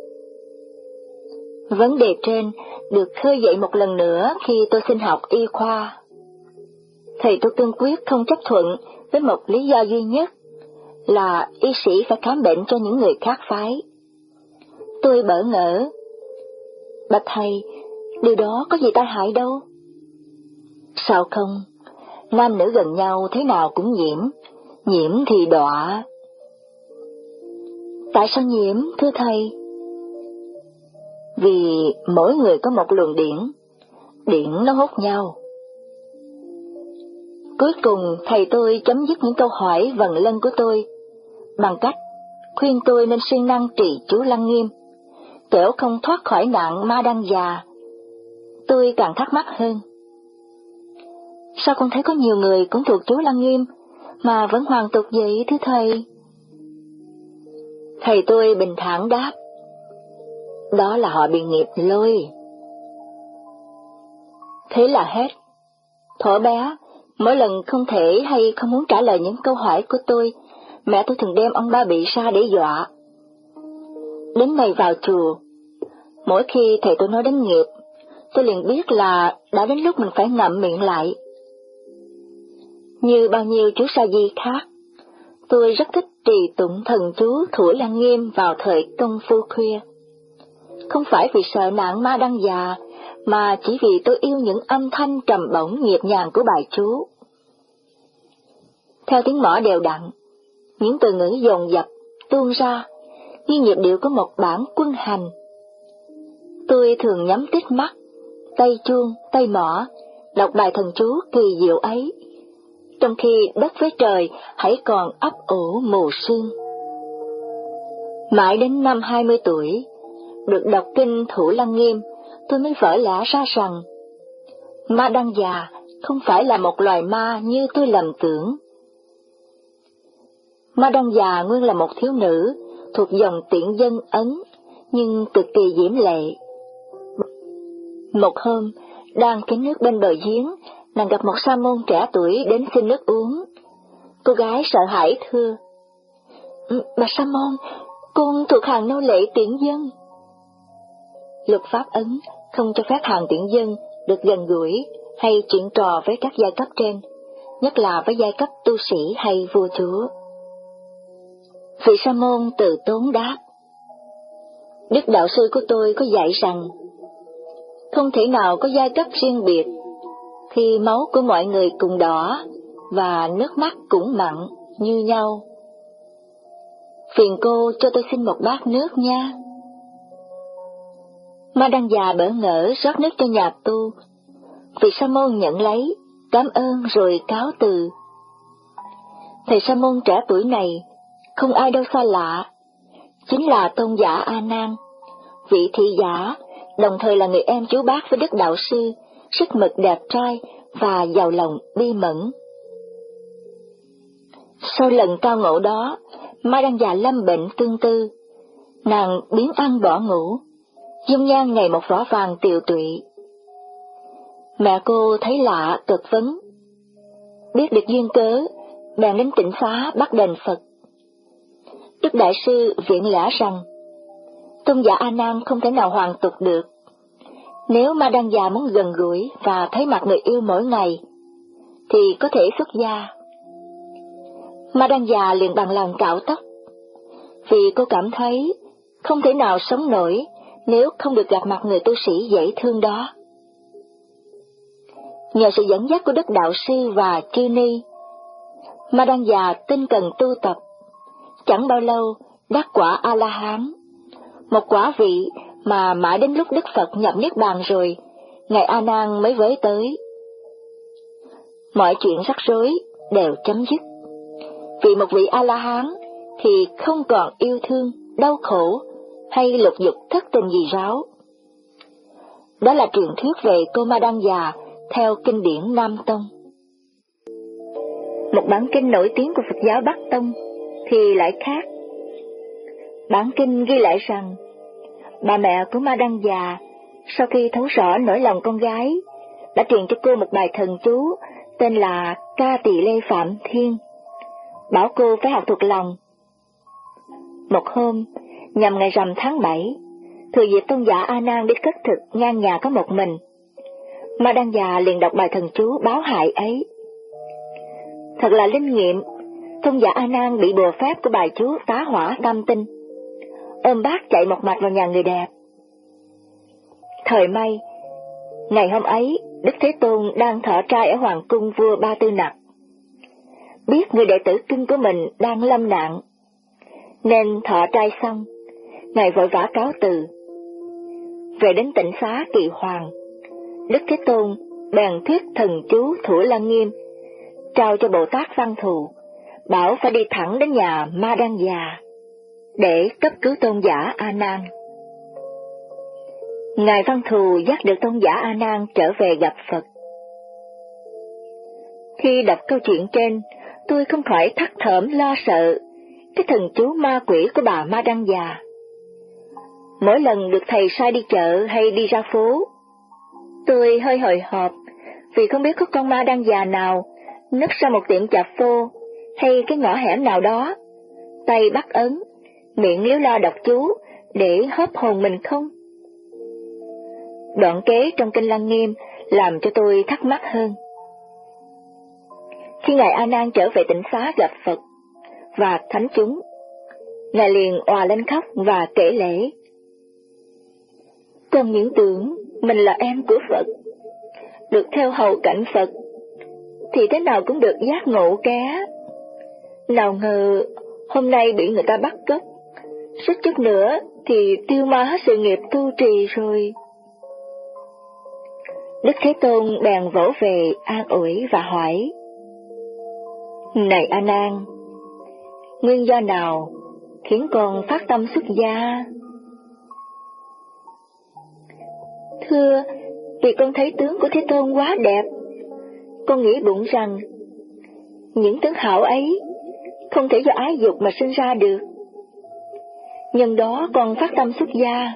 Vấn đề trên được khơi dậy một lần nữa khi tôi xin học y khoa. Thầy tôi cương quyết không chấp thuận với một lý do duy nhất là y sĩ phải khám bệnh cho những người khác phái. Tôi bỡ ngỡ. Bạch thầy, điều đó có gì tai hại đâu. Sao không? Nam nữ gần nhau thế nào cũng nhiễm, nhiễm thì đọa. Tại sao nhiễm, thưa thầy? Vì mỗi người có một luồng điển, điển nó hút nhau. Cuối cùng thầy tôi chấm dứt những câu hỏi vần lân của tôi bằng cách khuyên tôi nên siêng năng trì chú Lăng Nghiêm, kẻo không thoát khỏi nạn ma đăng già. Tôi càng thắc mắc hơn. Sao con thấy có nhiều người cũng thuộc chú Lăng Nghiêm mà vẫn hoàn tục vậy thưa thầy? Thầy tôi bình thản đáp, đó là họ bị nghiệp lôi. Thế là hết. Thuở bé, mỗi lần không thể hay không muốn trả lời những câu hỏi của tôi, mẹ tôi thường đem ông Ba Bị ra để dọa. Đến ngày vào chùa, mỗi khi thầy tôi nói đến nghiệp, tôi liền biết là đã đến lúc mình phải ngậm miệng lại. Như bao nhiêu chú sa di khác, tôi rất thích trì tụng thần chú Thủ Lăng Nghiêm vào thời công phu khuya. Không phải vì sợ nạn ma đăng già, mà chỉ vì tôi yêu những âm thanh trầm bổng nhịp nhàng của bài chú. Theo tiếng mõ đều đặn, những từ ngữ dồn dập tuôn ra như nhịp điệu của một bản quân hành. Tôi thường nhắm tít mắt, tay chuông, tay mõ, đọc bài thần chú kỳ diệu ấy, trong khi đất với trời hãy còn ấp ủ mù sương. Mãi đến năm hai mươi tuổi, được đọc kinh Thủ Lăng Nghiêm, tôi mới vỡ lẽ ra rằng ma đăng già không phải là một loài ma như tôi lầm tưởng. Ma Đăng Già nguyên là một thiếu nữ thuộc dòng tiện dân Ấn, nhưng cực kỳ diễm lệ. Một hôm, đang kín nước bên bờ giếng, nàng gặp một sa môn trẻ tuổi đến xin nước uống. Cô gái sợ hãi thưa: "Bà sa môn, con thuộc hàng nô lệ tiện dân." Luật pháp Ấn không cho phép hàng tiện dân được gần gũi hay chuyện trò với các giai cấp trên, nhất là với giai cấp tu sĩ hay vua chúa. Vị sa môn từ tốn đáp: "Đức đạo sư của tôi có dạy rằng, không thể nào có giai cấp riêng biệt, khi máu của mọi người cùng đỏ và nước mắt cũng mặn như nhau. Phiền cô cho tôi xin một bát nước nha." Ma Đăng Già bỡ ngỡ rót nước cho nhà tu. Vị sa môn nhận lấy, cảm ơn rồi cáo từ. Thầy sa môn trẻ tuổi này không ai đâu xa lạ, chính là tôn giả A Nan, vị thị giả, đồng thời là người em chú bác với Đức đạo sư, sức mực đẹp trai và giàu lòng bi mẫn. Sau lần tao ngộ đó, Ma Đăng Già lâm bệnh tương tư, nàng biến ăn bỏ ngủ, dung nhan ngày một rõ vàng tiều tụy. Mẹ cô thấy lạ cực vấn, biết được duyên cớ, bèn đến Tịnh Xá bắt đền Phật. Đức đại sư viện lẽ rằng, tôn giả A Nan không thể nào hoàn tục được. Nếu Ma Đăng Già muốn gần gũi và thấy mặt người yêu mỗi ngày, thì có thể xuất gia. Ma Đăng Già liền bằng lòng cạo tóc, vì cô cảm thấy không thể nào sống nổi nếu không được gặp mặt người tu sĩ dễ thương đó. Nhờ sự dẫn dắt của Đức đạo sư và chư ni, Ma Đăng Già tinh cần tu tập, chẳng bao lâu đắc quả A-la-hán, một quả vị mà mãi đến lúc Đức Phật nhập niết bàn rồi, ngài A Nan mới với tới. Mọi chuyện rắc rối đều chấm dứt, vì một vị A-la-hán thì không còn yêu thương, đau khổ hay lục dục thất tình gì ráo. Đó là truyền thuyết về cô Ma Đăng Già theo kinh điển Nam Tông. Một bản kinh nổi tiếng của Phật giáo Bắc Tông thì lại khác. Bản kinh ghi lại rằng, bà mẹ của Ma Đăng Già sau khi thấu rõ nỗi lòng con gái, đã truyền cho cô một bài thần chú tên là Ca Tỳ Lê Phạm Thiên, bảo cô phải học thuộc lòng. Một hôm, nhằm ngày rằm tháng bảy, thừa dịp tôn giả A Nan đi cất thực ngang nhà có một mình, Ma Đăng Già liền đọc bài thần chú báo hại ấy. Thật là linh nghiệm, tôn giả A Nan bị bùa phép của bài chú tá hỏa tam tinh, ôm bát chạy một mạch vào nhà người đẹp. Thời may, ngày hôm ấy, Đức Thế Tôn đang thọ trai ở hoàng cung vua Ba Tư Nặc. Biết người đệ tử cưng của mình đang lâm nạn, nên thọ trai xong, ngài vội vã cáo từ. Về đến Tịnh Xá Kỳ Hoàng, Đức Thế Tôn bèn thuyết thần chú Thủ Lăng Nghiêm, trao cho Bồ Tát Văn Thù, bảo phải đi thẳng đến nhà Ma Đăng Già để cấp cứu tôn giả A Nan. Ngài Văn Thù dắt được tôn giả A Nan trở về gặp Phật. Khi đọc câu chuyện trên, tôi không khỏi thắt thởm lo sợ cái thần chú ma quỷ của bà Ma Đăng Già. Mỗi lần được thầy sai đi chợ hay đi ra phố, tôi hơi hồi hộp vì không biết có con Ma Đăng Già nào nấp sau một tiệm tạp phô hay cái ngõ hẻm nào đó, tay bắt ấn, miệng liếu lo đọc chú để hớp hồn mình không? Đoạn kế trong kinh Lăng Nghiêm làm cho tôi thắc mắc hơn. Khi ngài A Nan trở về Tịnh Xá gặp Phật và thánh chúng, ngài liền òa lên khóc và kể lể: "Con những tưởng mình là em của Phật, được theo hầu cạnh Phật, thì thế nào cũng được giác ngộ ké. Nào ngờ hôm nay bị người ta bắt cóc, suýt chút nữa thì tiêu ma hết sự nghiệp tu trì rồi." Đức Thế Tôn bèn vỗ về an ủi và hỏi: "Này A Nan, nguyên do nào khiến con phát tâm xuất gia?" "Thưa, vì con thấy tướng của Thế Tôn quá đẹp, con nghĩ bụng rằng những tướng hảo ấy không thể do ái dục mà sinh ra được. Nhân đó con phát tâm xuất gia.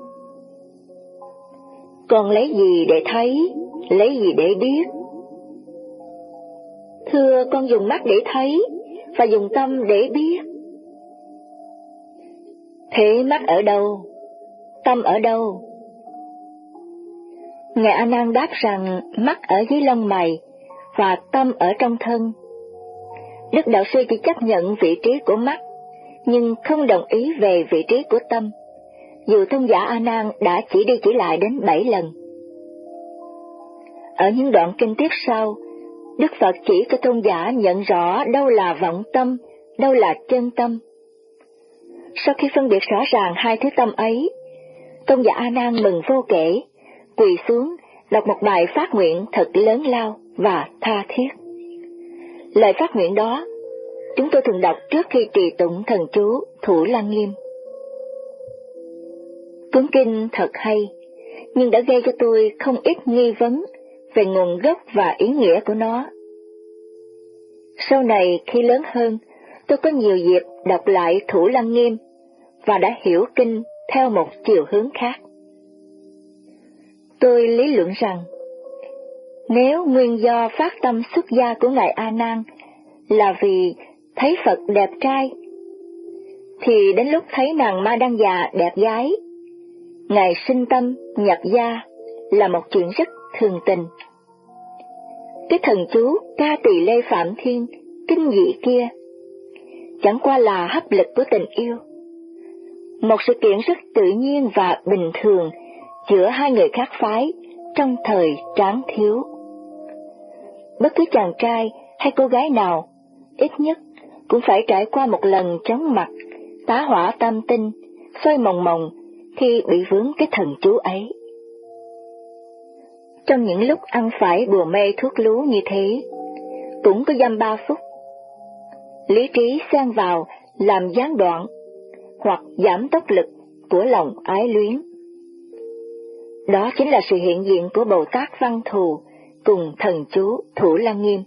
Con lấy gì để thấy, lấy gì để biết? Thưa, con dùng mắt để thấy và dùng tâm để biết. Thế mắt ở đâu? Tâm ở đâu? Ngài A Nan đáp rằng mắt ở dưới lông mày và tâm ở trong thân. Đức Đạo Sư chỉ chấp nhận vị trí của mắt, nhưng không đồng ý về vị trí của tâm, dù tôn giả A Nan đã chỉ đi chỉ lại đến bảy lần. Ở những đoạn kinh tiếp sau, Đức Phật chỉ cho tôn giả nhận rõ đâu là vọng tâm, đâu là chân tâm. Sau khi phân biệt rõ ràng hai thứ tâm ấy, tôn giả A Nan mừng vô kể, quỳ xuống đọc một bài phát nguyện thật lớn lao và tha thiết. Lời phát nguyện đó chúng tôi thường đọc trước khi trì tụng thần chú Thủ Lăng Nghiêm. Cuốn kinh thật hay, nhưng đã gây cho tôi không ít nghi vấn về nguồn gốc và ý nghĩa của nó. Sau này khi lớn hơn, tôi có nhiều dịp đọc lại Thủ Lăng Nghiêm và đã hiểu kinh theo một chiều hướng khác. Tôi lý luận rằng, nếu nguyên do phát tâm xuất gia của Ngài A Nan là vì thấy Phật đẹp trai, thì đến lúc thấy nàng Ma Đăng Già đẹp gái, Ngài sinh tâm nhập gia là một chuyện rất thường tình. Cái thần chú Ca Tỳ Lê Phạm Thiên kinh dị kia chẳng qua là hấp lực của tình yêu, một sự kiện rất tự nhiên và bình thường giữa hai người khác phái trong thời tráng thiếu. Bất cứ chàng trai hay cô gái nào, ít nhất cũng phải trải qua một lần chóng mặt, tá hỏa tam tinh, soi mồng mồng khi bị vướng cái thần chú ấy. Trong những lúc ăn phải bùa mê thuốc lú như thế, cũng có dăm ba phút, lý trí xen vào làm gián đoạn hoặc giảm tốc lực của lòng ái luyến. Đó chính là sự hiện diện của Bồ Tát Văn Thù cùng thần chú Thủ Lăng Nghiêm.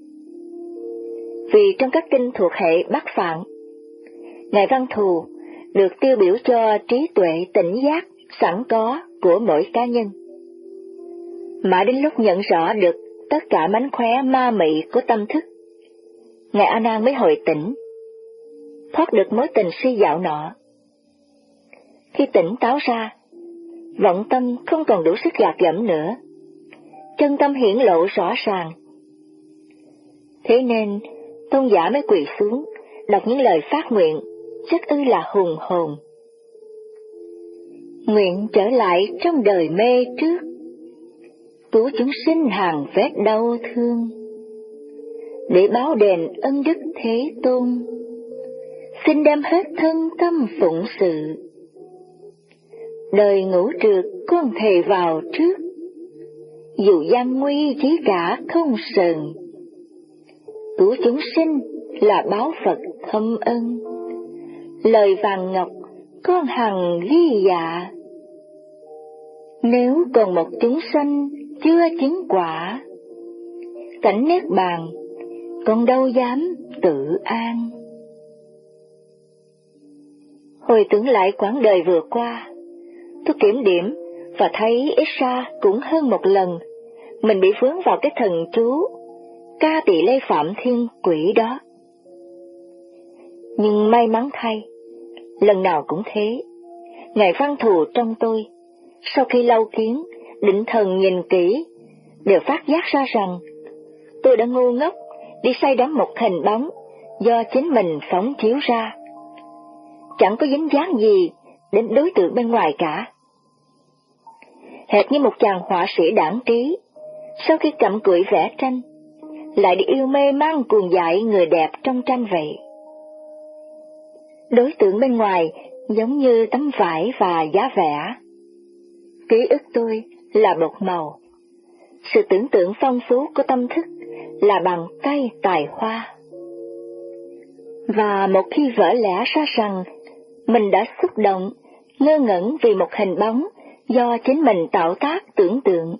Vì trong các kinh thuộc hệ Bắc Phạn, Ngài Văn Thù được tiêu biểu cho trí tuệ tỉnh giác sẵn có của mỗi cá nhân. Mãi đến lúc nhận rõ được tất cả mánh khóe ma mị của tâm thức, Ngài A Nan mới hồi tỉnh, thoát được mối tình si dạo nọ. Khi tỉnh táo ra, vọng tâm không còn đủ sức gạt gẫm nữa, chân tâm hiển lộ rõ ràng. Thế nên, tôn giả mới quỳ xuống, đọc những lời phát nguyện, rất ư là hùng hồn. Nguyện trở lại trong đời mê trước, cứu chúng sinh hàng vết đau thương, để báo đền ân đức Thế Tôn, xin đem hết thân tâm phụng sự. Đời ngũ trượt con thề vào trước, dù gian nguy chí cả không sờn, cứu chúng sinh là báo Phật thâm ân, lời vàng ngọc con hằng ghi dạ. Nếu còn một chúng sanh chưa chứng quả, cảnh Niết Bàn con đâu dám tự an. Hồi tưởng lại quãng đời vừa qua, tôi kiểm điểm và thấy ít ra cũng hơn một lần mình bị vướng vào cái thần chú Ca Tỳ Lê Phạm Thiên quỷ đó. Nhưng may mắn thay, lần nào cũng thế, Ngài Văn Thù trong tôi, sau khi lâu kiến, định thần nhìn kỹ, đều phát giác ra rằng tôi đã ngu ngốc đi say đắm một hình bóng do chính mình phóng chiếu ra, chẳng có dính dáng gì đến đối tượng bên ngoài cả. Hệt như một chàng họa sĩ đãng trí, sau khi cặm cụi vẽ tranh, lại đi yêu mê mang cuồng dại người đẹp trong tranh vậy. Đối tượng bên ngoài giống như tấm vải và giá vẽ. Ký ức tôi là bột màu, sự tưởng tượng phong phú của tâm thức là bằng cây tài hoa. Và một khi vỡ lẽ ra rằng mình đã xúc động, ngơ ngẩn vì một hình bóng do chính mình tạo tác tưởng tượng,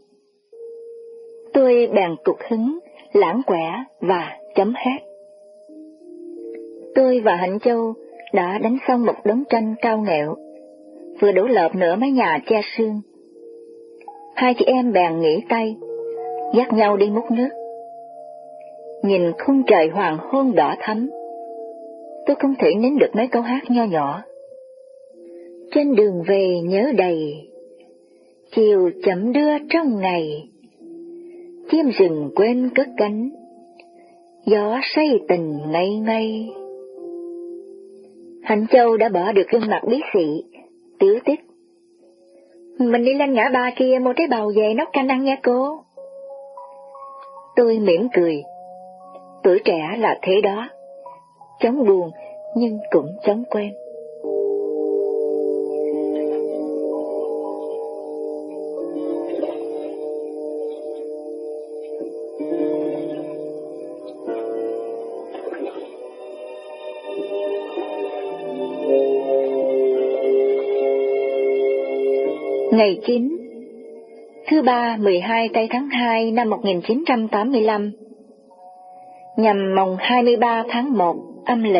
tôi bèn cục hứng, lãng quẻ và chấm hết. Tôi và Hạnh Châu đã đánh xong một đống tranh cao nghẹo, vừa đủ lợp nửa mái nhà che sương. Hai chị em bèn nghỉ tay, dắt nhau đi múc nước. Nhìn khung trời hoàng hôn đỏ thắm, tôi không thể nín được mấy câu hát nho nhỏ. Trên đường về nhớ đầy, chiều chậm đưa trong ngày, chim rừng quên cất cánh, gió say tình ngây ngây. Hạnh Châu đã bỏ được gương mặt bí xị, tiểu tích. Mình đi lên ngã ba kia mua trái bầu về nấu canh ăn nghe cô. Tôi mỉm cười. Tuổi trẻ là thế đó, chống buồn nhưng cũng chống quen. Ngày chín, thứ ba mười hai tây tháng hai năm một nghìn chín trăm tám mươi lăm, nhằm mồng hai mươi ba tháng một âm lịch.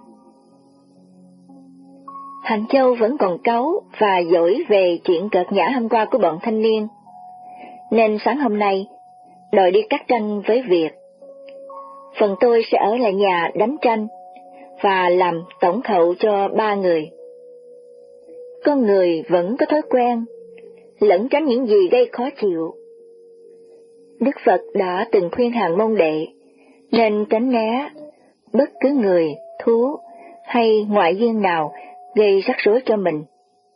Hạnh Châu vẫn còn cáu và dỗi về chuyện cợt nhã hôm qua của bọn thanh niên, nên sáng hôm nay đòi đi cắt tranh với Việt. Phần tôi sẽ ở lại nhà đánh tranh và làm tổng khẩu cho ba người. Con người vẫn có thói quen lẩn tránh những gì gây khó chịu. Đức Phật đã từng khuyên hàng môn đệ nên tránh né bất cứ người, thú hay ngoại duyên nào gây rắc rối cho mình.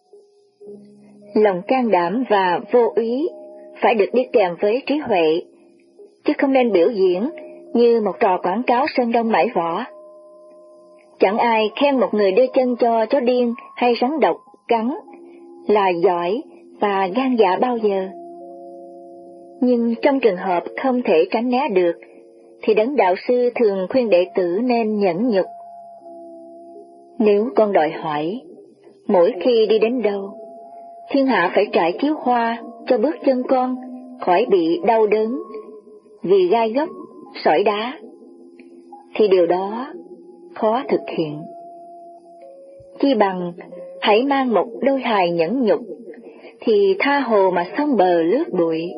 Lòng can đảm và vô úy phải được đi kèm với trí huệ, chứ không nên biểu diễn như một trò quảng cáo sơn đông mãi võ. Chẳng ai khen một người đưa chân cho chó điên hay rắn độc cắn là giỏi và gan dạ bao giờ. Nhưng trong trường hợp không thể tránh né được, thì đấng đạo sư thường khuyên đệ tử nên nhẫn nhục. Nếu con đòi hỏi, mỗi khi đi đến đâu, thiên hạ phải trải chiếu hoa cho bước chân con khỏi bị đau đớn vì gai góc, sỏi đá, thì điều đó khó thực hiện. Chi bằng hãy mang một đôi hài nhẫn nhục, thì tha hồ mà sông bờ lướt bụi.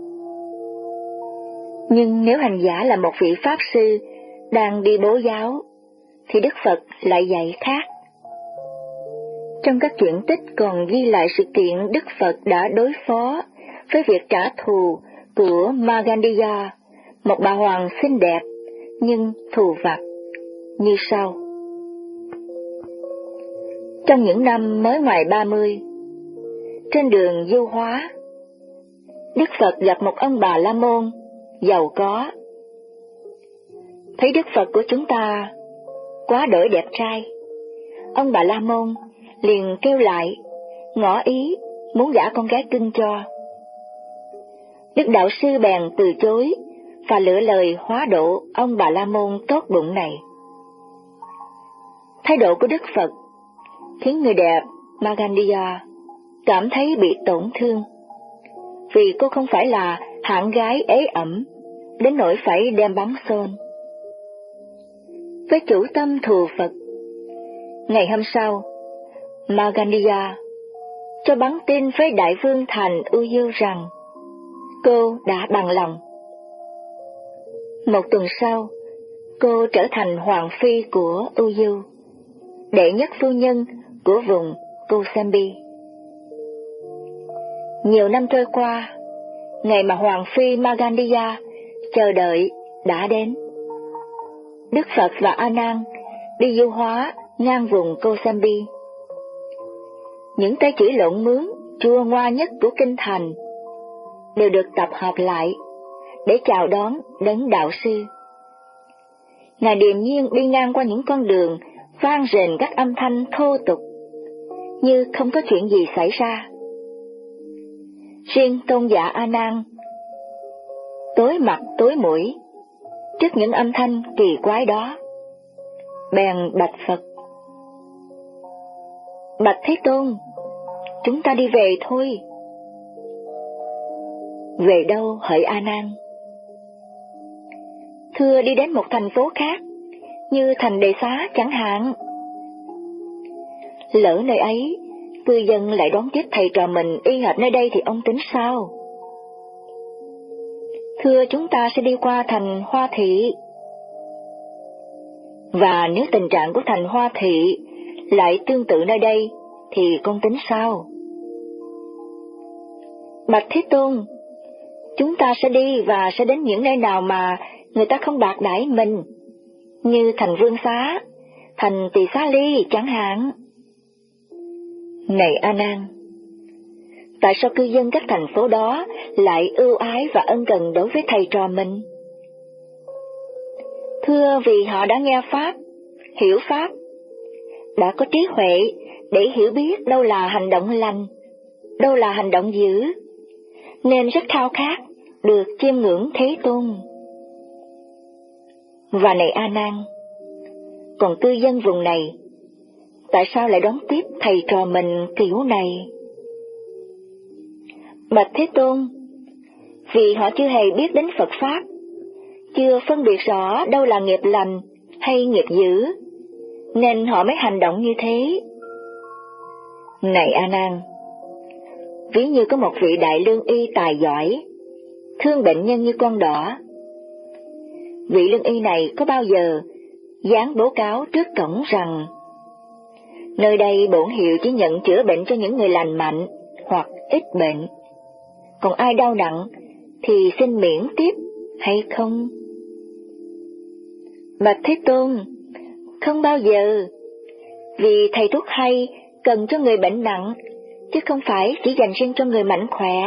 Nhưng nếu hành giả là một vị Pháp sư đang đi bố giáo, thì Đức Phật lại dạy khác. Trong các truyện tích còn ghi lại sự kiện Đức Phật đã đối phó với việc trả thù của Magandiya, một bà hoàng xinh đẹp nhưng thù vặt, như sau. Trong những năm mới ngoài ba mươi, trên đường du hóa, Đức Phật gặp một ông Bà La Môn giàu có. Thấy Đức Phật của chúng ta quá đổi đẹp trai, ông Bà La Môn liền kêu lại, ngỏ ý muốn gả con gái cưng cho. Đức đạo sư bèn từ chối và lựa lời hóa độ ông Bà La Môn tốt bụng này. Thái độ của Đức Phật khiến người đẹp Magandiya cảm thấy bị tổn thương, vì cô không phải là hạng gái ế ẩm đến nỗi phải đem bắn xôn. Với chủ tâm thù Phật, ngày hôm sau, Magandiya cho bắn tin với Đại Vương thành Uyu rằng cô đã bằng lòng. Một tuần sau, cô trở thành hoàng phi của Uyu, đệ nhất phu nhân của vùng Kosambi. Nhiều năm trôi qua, ngày mà hoàng phi Magandiya chờ đợi đã đến. Đức Phật và A Nan đi du hóa ngang vùng Kosambi. Những tay chỉ lộn mướn chua ngoa nhất của kinh thành đều được tập hợp lại để chào đón đấng đạo sư. Ngài điềm nhiên đi ngang qua những con đường vang rền các âm thanh thô tục, như không có chuyện gì xảy ra. Riêng tôn giả A Nan tối mặt tối mũi trước những âm thanh kỳ quái đó, bèn bạch Phật: Bạch Thế Tôn, chúng ta đi về thôi. Về đâu hỡi A Nan? Thưa, đi đến một thành phố khác, như thành Đề Xá chẳng hạn. Lỡ nơi ấy, cư dân lại đón tiếp thầy trò mình y hệt nơi đây thì ông tính sao? Thưa, chúng ta sẽ đi qua thành Hoa Thị. Và nếu tình trạng của thành Hoa Thị lại tương tự nơi đây, thì con tính sao? Bạch Thế Tôn, chúng ta sẽ đi và sẽ đến những nơi nào mà người ta không bạc đãi mình, như thành Vương Xá, thành Tỳ Xá Ly chẳng hạn. Này A Nan, tại sao cư dân các thành phố đó lại ưu ái và ân cần đối với thầy trò mình? Thưa, vì họ đã nghe Pháp, hiểu Pháp, đã có trí huệ để hiểu biết đâu là hành động lành, đâu là hành động dữ, nên rất khao khát được chiêm ngưỡng Thế Tôn. Và này A Nan, còn cư dân vùng này, tại sao lại đón tiếp thầy trò mình kiểu này? Bạch Thế Tôn, vì họ chưa hề biết đến Phật Pháp, chưa phân biệt rõ đâu là nghiệp lành hay nghiệp dữ, nên họ mới hành động như thế. Này A Nan, ví như có một vị đại lương y tài giỏi, thương bệnh nhân như con đỏ. Vị lương y này có bao giờ dán bố cáo trước cổng rằng nơi đây bổn hiệu chỉ nhận chữa bệnh cho những người lành mạnh hoặc ít bệnh, còn ai đau nặng thì xin miễn tiếp hay không? Bạch Thế Tôn, không bao giờ, vì thầy thuốc hay cần cho người bệnh nặng, chứ không phải chỉ dành riêng cho người mạnh khỏe.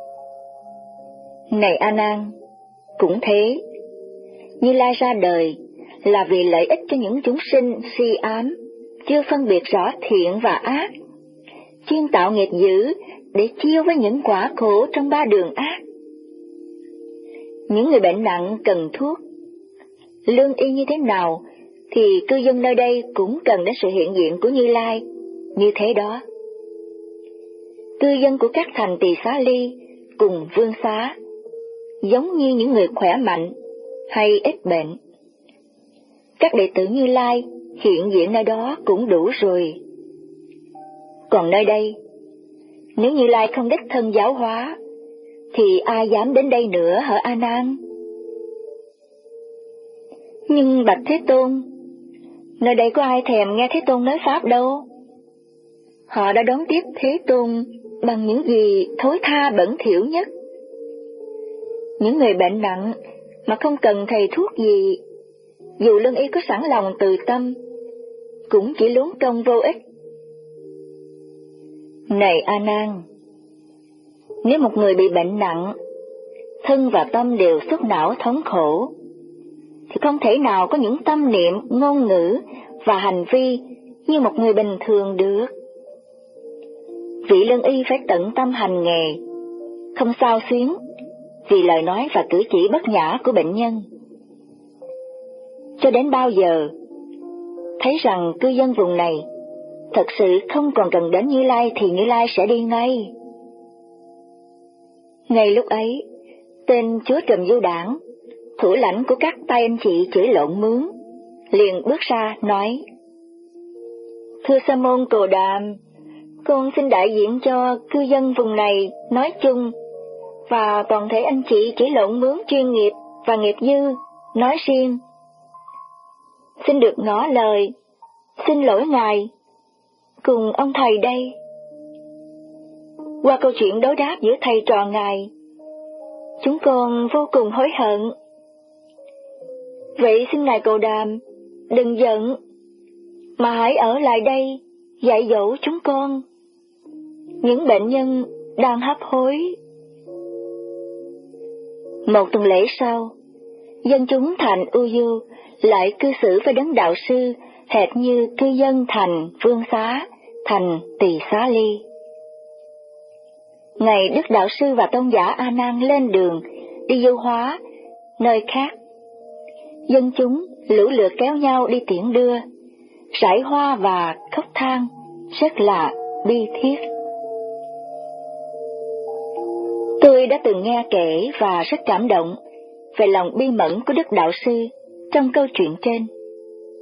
Này A Nan, cũng thế, Như Lai ra đời là vì lợi ích cho những chúng sinh si ám, chưa phân biệt rõ thiện và ác, chuyên tạo nghiệp dữ để chiêu với những quả khổ trong ba đường ác. Những người bệnh nặng cần thuốc, lương y như thế nào thì cư dân nơi đây cũng cần đến sự hiện diện của Như Lai như thế đó. Cư dân của các thành Tỳ Xá Ly cùng Vương Xá giống như những người khỏe mạnh hay ít bệnh. Các đệ tử Như Lai hiện diện nơi đó cũng đủ rồi. Còn nơi đây, nếu Như Lai không đích thân giáo hóa, thì ai dám đến đây nữa hả A Nan? Nhưng Bạch Thế Tôn, nơi đây có ai thèm nghe Thế Tôn nói Pháp đâu. Họ đã đón tiếp Thế Tôn bằng những gì thối tha bẩn thỉu nhất. Những người bệnh nặng mà không cần thầy thuốc gì, dù lương y có sẵn lòng từ tâm, cũng chỉ luống công vô ích. Này A Nan, nếu một người bị bệnh nặng, thân và tâm đều xuất não thống khổ, thì không thể nào có những tâm niệm, ngôn ngữ và hành vi như một người bình thường được. Vị lương y phải tận tâm hành nghề, không xao xuyến vì lời nói và cử chỉ bất nhã của bệnh nhân. Cho đến bao giờ thấy rằng cư dân vùng này thật sự không còn cần đến Như Lai thì Như Lai sẽ đi ngay. Ngay lúc ấy, tên chúa Trùm Du Đảng, thủ lãnh của các tay anh chị chửi lộn mướn, liền bước ra nói: Thưa Sa môn Cồ Đàm, con xin đại diện cho cư dân vùng này nói chung, và toàn thể anh chị chửi lộn mướn chuyên nghiệp và nghiệp dư nói riêng, xin được ngỏ lời, xin lỗi Ngài, cùng ông thầy đây. Qua câu chuyện đối đáp giữa thầy trò Ngài, chúng con vô cùng hối hận. Vậy xin Ngài Cồ Đàm đừng giận, mà hãy ở lại đây dạy dỗ chúng con, những bệnh nhân đang hấp hối. Một tuần lễ sau, dân chúng thành U Du lại cư xử với đấng đạo sư hệt như cư dân thành Vương Xá, thành Tỳ Xá Ly. Ngày Đức Đạo Sư và Tôn giả A Nan lên đường đi du hóa nơi khác, dân chúng lũ lượt kéo nhau đi tiễn đưa, rải hoa và khóc than rất là bi thiết. Tôi đã từng nghe kể và rất cảm động về lòng bi mẫn của Đức Đạo Sư trong câu chuyện trên.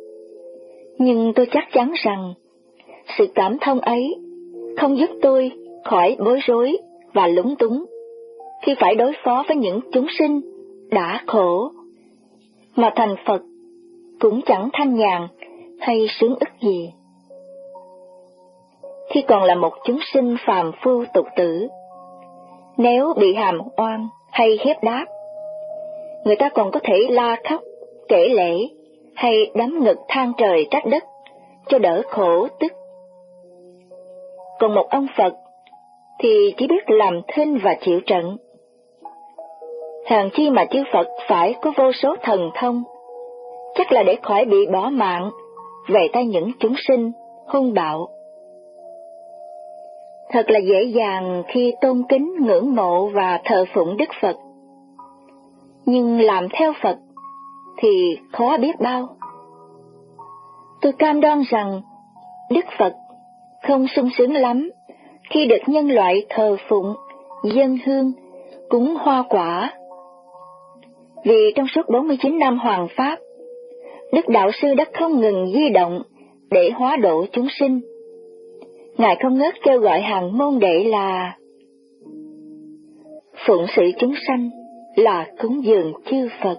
Nhưng tôi chắc chắn rằng sự cảm thông ấy không giúp tôi khỏi bối rối và lúng túng khi phải đối phó với những chúng sinh đã khổ, mà thành Phật cũng chẳng thanh nhàn hay sướng ức gì. Khi còn là một chúng sinh phàm phu tục tử, nếu bị hàm oan hay hiếp đáp, người ta còn có thể la khóc, kể lể hay đấm ngực than trời trách đất cho đỡ khổ tức. Còn một ông Phật thì chỉ biết làm thinh và chịu trận. Hèn chi mà chư Phật phải có vô số thần thông, chắc là để khỏi bị bỏ mạng về tay những chúng sinh hung bạo. Thật là dễ dàng khi tôn kính, ngưỡng mộ và thờ phụng Đức Phật, nhưng làm theo Phật thì khó biết bao. Tôi cam đoan rằng Đức Phật không sung sướng lắm khi được nhân loại thờ phụng, dâng hương, cúng hoa quả. Vì trong suốt bốn mươi chín năm hoàng pháp, Đức Đạo Sư đã không ngừng di động để hóa độ chúng sinh. Ngài không ngớt kêu gọi hàng môn đệ là phụng sự chúng sanh, là cúng dường chư Phật.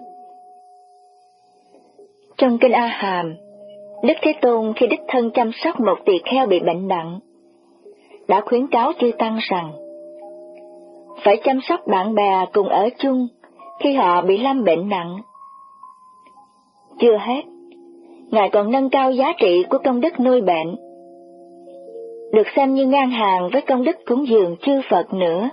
Trong kinh A Hàm, Đức Thế Tôn khi đích thân chăm sóc một tỳ kheo bị bệnh nặng, đã khuyến cáo chư tăng rằng phải chăm sóc bạn bè cùng ở chung khi họ bị lâm bệnh nặng. Chưa hết, Ngài còn nâng cao giá trị của công đức nuôi bệnh, được xem như ngang hàng với công đức cúng dường chư Phật nữa.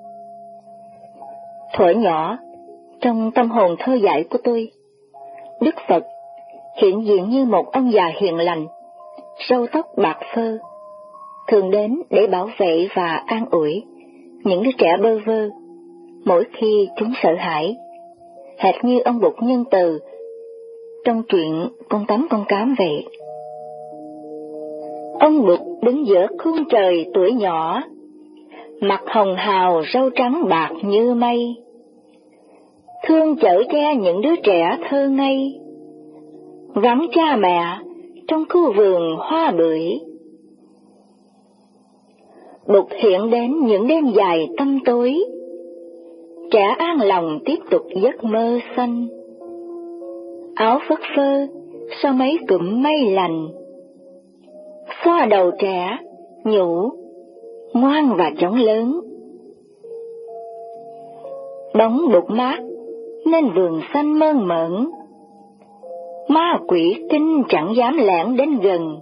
Thuở nhỏ, trong tâm hồn thơ dại của tôi, Đức Phật hiện diện như một ông già hiền lành, râu tóc bạc phơ, thường đến để bảo vệ và an ủi những đứa trẻ bơ vơ mỗi khi chúng sợ hãi, hệt như ông Bụt nhân từ trong truyện Con Tấm Con Cám vậy. Ông Bụt đứng giữa khung trời tuổi nhỏ, mặt hồng hào râu trắng bạc như mây, thương chở che những đứa trẻ thơ ngây, vắng cha mẹ trong khu vườn hoa bưởi. Bụt hiện đến những đêm dài tăm tối, trẻ an lòng tiếp tục giấc mơ xanh. Áo phất phơ sau mấy cụm mây lành, xoa đầu trẻ nhủ ngoan và chống lớn. Bóng Bụt mát nên vườn xanh mơn mởn, ma quỷ kinh chẳng dám lẻn đến gần.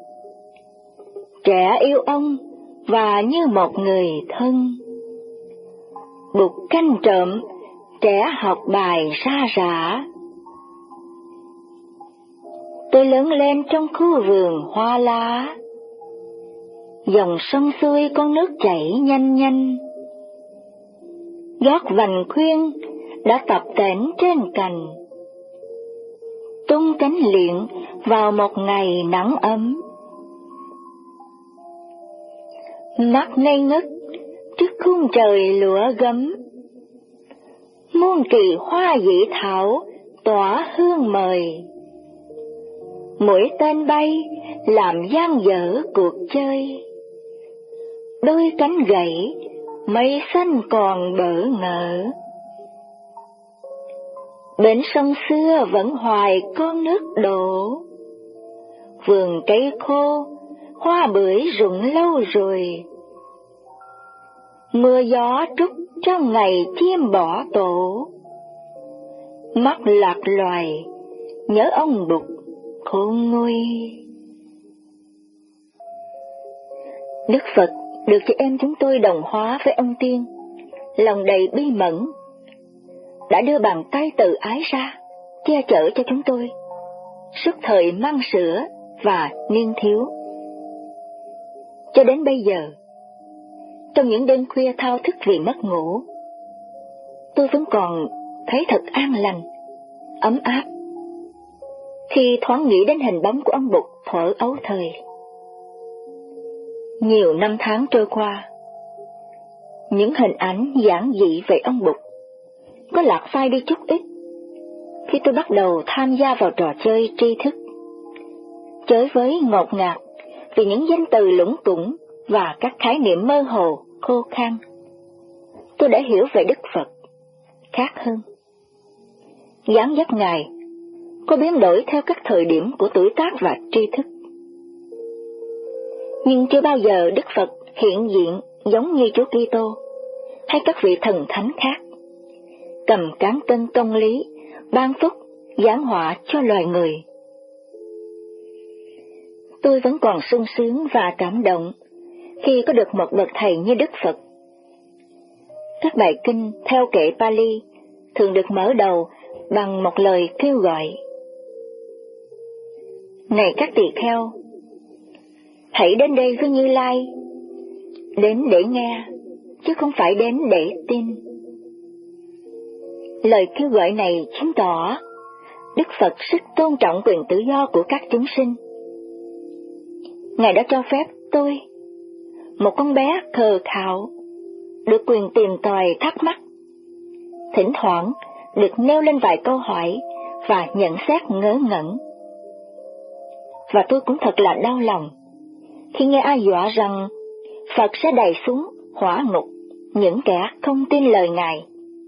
Trẻ yêu ông và như một người thân, Bụt canh trộm trẻ học bài ra rã. Tôi lớn lên trong khu vườn hoa lá, dòng sông xuôi con nước chảy nhanh nhanh, gót vành khuyên đã tập tễnh trên cành, tung cánh liệng vào một ngày nắng ấm. Mắt ngây ngất trước khung trời lụa gấm, muôn kỳ hoa dị thảo tỏa hương mời. Mũi tên bay làm dang dở cuộc chơi, đôi cánh gãy mây xanh còn bỡ ngỡ. Bến sông xưa vẫn hoài con nước đổ, vườn cây khô hoa bưởi rụng lâu rồi. Mưa gió trút trong ngày chim bỏ tổ, mắt lạc loài nhớ ông Bụt khôn nguôi. Đức Phật được chị em chúng tôi đồng hóa với ông Tiên, lòng đầy bi mẫn, đã đưa bàn tay từ ái ra, che chở cho chúng tôi suốt thời mang sữa và niên thiếu. Cho đến bây giờ, trong những đêm khuya thao thức vì mất ngủ, tôi vẫn còn thấy thật an lành, ấm áp, khi thoáng nghĩ đến hình bóng của ông Bụt thuở ấu thời. Nhiều năm tháng trôi qua, những hình ảnh giản dị về ông Bụt có lạc phai đi chút ít khi tôi bắt đầu tham gia vào trò chơi tri thức, chới với ngột ngạt vì những danh từ lủng củng và các khái niệm mơ hồ, khô khan. Tôi đã hiểu về Đức Phật khác hơn. Dáng dấp Ngài có biến đổi theo các thời điểm của tuổi tác và tri thức. Nhưng chưa bao giờ Đức Phật hiện diện giống như Chúa Kitô hay các vị thần thánh khác, cầm cán cân công lý, ban phúc, giáng họa cho loài người. Tôi vẫn còn sung sướng và cảm động khi có được một bậc thầy như Đức Phật. Các bài kinh theo kệ Pali thường được mở đầu bằng một lời kêu gọi: Này các tỳ kheo, hãy đến đây với Như Lai, đến để nghe, chứ không phải đến để tin. Lời kêu gọi này chứng tỏ Đức Phật rất tôn trọng quyền tự do của các chúng sinh. Ngài đã cho phép tôi, một con bé khờ khạo, được quyền tìm tòi thắc mắc, thỉnh thoảng được nêu lên vài câu hỏi và nhận xét ngớ ngẩn. Và tôi cũng thật là đau lòng khi nghe ai dọa rằng Phật sẽ đày xuống hỏa ngục những kẻ không tin lời Ngài.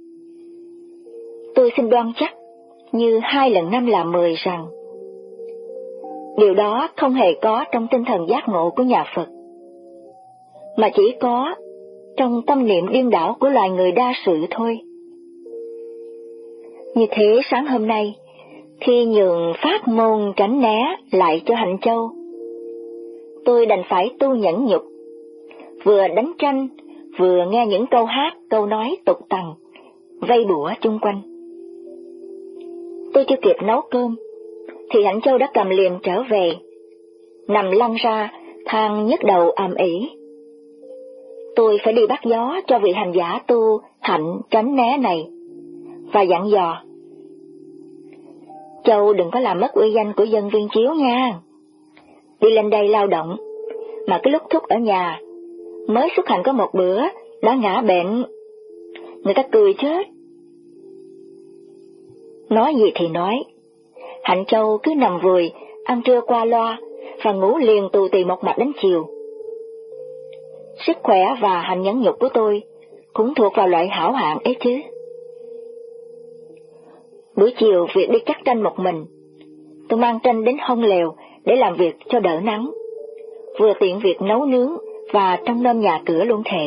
Tôi xin đoan chắc như hai lần năm là mười rằng điều đó không hề có trong tinh thần giác ngộ của nhà Phật, mà chỉ có trong tâm niệm điên đảo của loài người đa sự thôi. Như thế sáng hôm nay, khi nhường pháp môn tránh né lại cho Hạnh Châu, tôi đành phải tu nhẫn nhục, vừa đánh tranh, vừa nghe những câu hát, câu nói tục tằn, vây bủa chung quanh. Tôi chưa kịp nấu cơm, thì Hạnh Châu đã cầm liềm trở về, nằm lăn ra, than nhức đầu ầm ĩ. Tôi phải đi bắt gió cho vị hành giả tu hạnh tránh né này, và dặn dò: Châu đừng có làm mất uy danh của dân Viên Chiếu nha. Đi lên đây lao động, mà cái lúc thúc ở nhà, mới xuất hành có một bữa, đã ngã bệnh. Người ta cười chết. Nói gì thì nói, Hạnh Châu cứ nằm vùi, ăn trưa qua loa, và ngủ liền tù tì một mạch đến chiều. Sức khỏe và hành nhẫn nhục của tôi cũng thuộc vào loại hảo hạng ấy chứ. Buổi chiều việc đi cắt tranh một mình, tôi mang tranh đến hông lều để làm việc cho đỡ nắng, vừa tiện việc nấu nướng và trông nom nhà cửa luôn thể.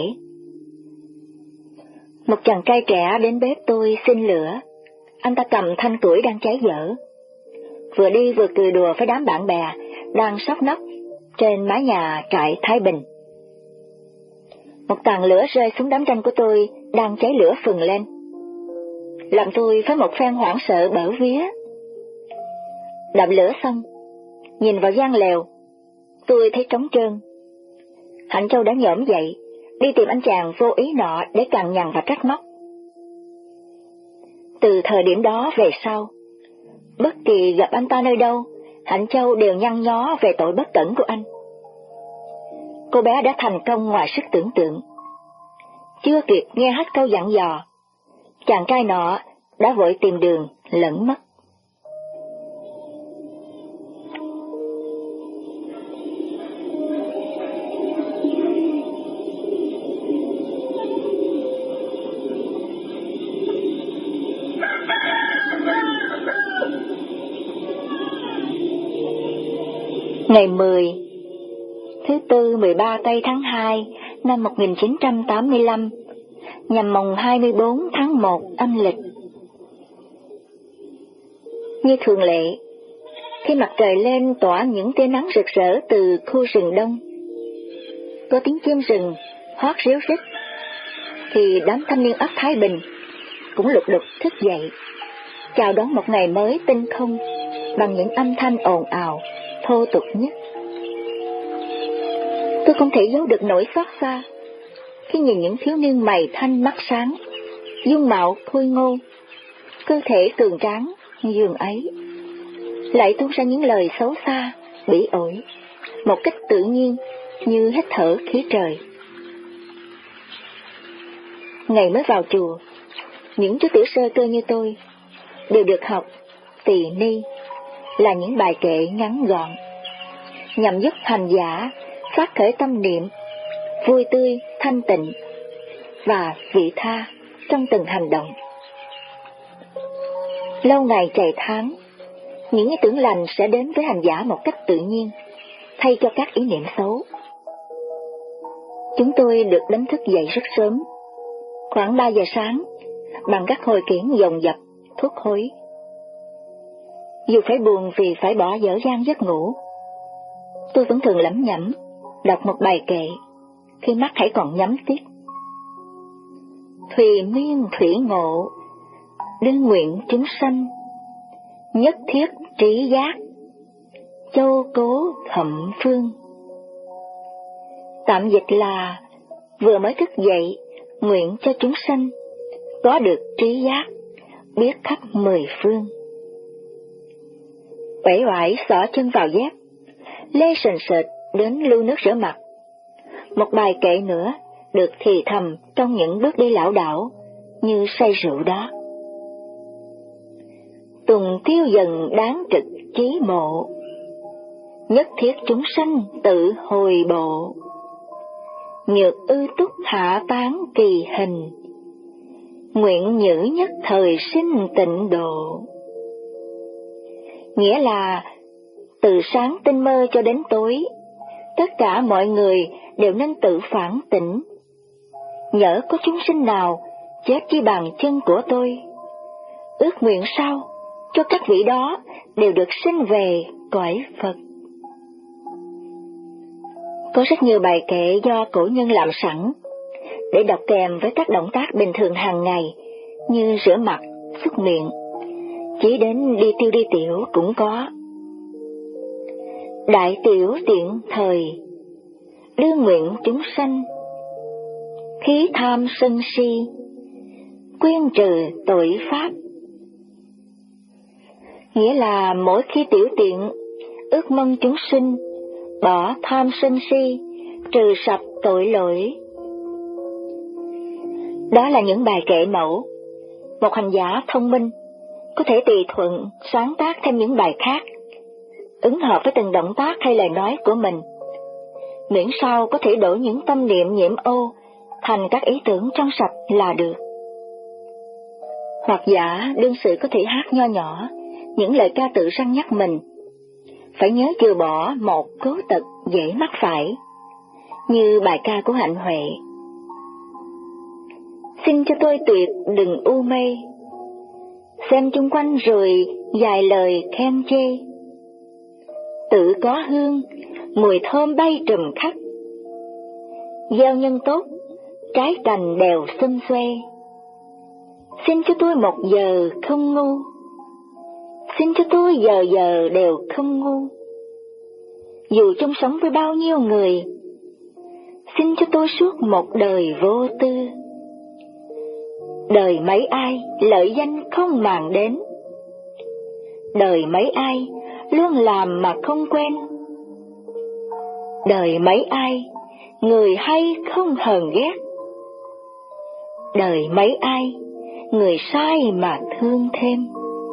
Một chàng trai trẻ đến bếp tôi xin lửa, anh ta cầm thanh củi đang cháy dở, vừa đi vừa cười đùa với đám bạn bè đang sóc nóc trên mái nhà trại Thái Bình. Một tàn lửa rơi xuống đám tranh của tôi đang cháy lửa phừng lên, làm tôi phải một phen hoảng sợ bở vía. Đập lửa xong, nhìn vào gian lều, tôi thấy trống trơn. Hạnh Châu đã nhổm dậy, đi tìm anh chàng vô ý nọ để cằn nhằn và trách móc. Từ thời điểm đó về sau, bất kỳ gặp anh ta nơi đâu, Hạnh Châu đều nhăn nhó về tội bất cẩn của anh. Cô bé đã thành công ngoài sức tưởng tượng. Chưa kịp nghe hết câu dặn dò, chàng trai nọ đã vội tìm đường lẫn mất. Ngày mười, thứ Tư mười ba tây tháng hai năm một nghìn chín trăm tám mươi lăm, nhằm mồng hai mươi bốn tháng một âm lịch. Như thường lệ, khi mặt trời lên tỏa những tia nắng rực rỡ từ khu rừng đông, có tiếng chim rừng hót ríu rít, thì đám thanh niên ấp Thái Bình cũng lục đục thức dậy, chào đón một ngày mới tinh không bằng những âm thanh ồn ào, thô tục nhất. Tôi không thể giấu được nỗi xót xa khi nhìn những thiếu niên mày thanh mắt sáng, dung mạo khôi ngô, cơ thể cường tráng dường ấy, lại tuôn ra những lời xấu xa, bỉ ổi, một cách tự nhiên như hít thở khí trời. Ngày mới vào chùa, những chú tiểu sơ cơ như tôi đều được học tỳ ni, là những bài kệ ngắn gọn, nhằm giúp hành giả phát khởi tâm niệm vui tươi, thanh tịnh và vị tha trong từng hành động. Lâu ngày chạy tháng, những ý tưởng lành sẽ đến với hành giả một cách tự nhiên, thay cho các ý niệm xấu. Chúng tôi được đánh thức dậy rất sớm, khoảng ba giờ sáng, bằng các hồi kiển dồn dập, thuốc hối. Dù phải buồn vì phải bỏ dở dang giấc ngủ, tôi vẫn thường lẩm nhẩm, đọc một bài kệ, khi mắt hãy còn nhắm tít. Thùy miên thủy ngộ, đương nguyện chúng sanh, nhất thiết trí giác, châu cố thậm phương. Tạm dịch là, vừa mới thức dậy, nguyện cho chúng sanh có được trí giác, biết khắp mười phương. Uể oải xỏ chân vào dép, lê sền sệt đến lưu nước rửa mặt. Một bài kệ nữa được thì thầm trong những bước đi lảo đảo như say rượu đó. Tùng tiêu dần đáng trực chí mộ, nhất thiết chúng sanh tự hồi bộ. Nhược ư túc hạ tán kỳ hình, nguyện nhữ nhất thời sinh tịnh độ. Nghĩa là, từ sáng tinh mơ cho đến tối, tất cả mọi người đều nên tự phản tỉnh. Nhỡ có chúng sinh nào chết dưới bàn chân của tôi, ước nguyện sao cho các vị đó đều được sinh về cõi Phật. Có rất nhiều bài kệ do cổ nhân làm sẵn, để đọc kèm với các động tác bình thường hàng ngày như rửa mặt, súc miệng, chỉ đến đi tiêu đi tiểu cũng có. Đại tiểu tiện thời, đương nguyện chúng sanh, khí tham sân si, quyên trừ tội pháp. Nghĩa là mỗi khi tiểu tiện, ước mong chúng sinh bỏ tham sân si, trừ sạch tội lỗi. Đó là những bài kệ mẫu. Một hành giả thông minh có thể tùy thuận sáng tác thêm những bài khác, ứng hợp với từng động tác hay lời nói của mình, miễn sao có thể đổi những tâm niệm nhiễm ô thành các ý tưởng trong sạch là được. Hoặc giả đương sự có thể hát nho nhỏ những lời ca tự răn nhắc mình, phải nhớ chừa bỏ một cố tật dễ mắc phải, như bài ca của Hạnh Huệ. Xin cho tôi tuyệt đừng u mê, xem chung quanh rồi vài lời khen chê. Tự có hương, mùi thơm bay trùm khắp, gieo nhân tốt, trái cành đều xum xuê. Xin cho tôi một giờ không ngu, xin cho tôi giờ giờ đều không ngu. Dù chung sống với bao nhiêu người, xin cho tôi suốt một đời vô tư. Đời mấy ai lợi danh không màng đến, đời mấy ai luôn làm mà không quen. Đời mấy ai người hay không hờn ghét, đời mấy ai người sai mà thương thêm.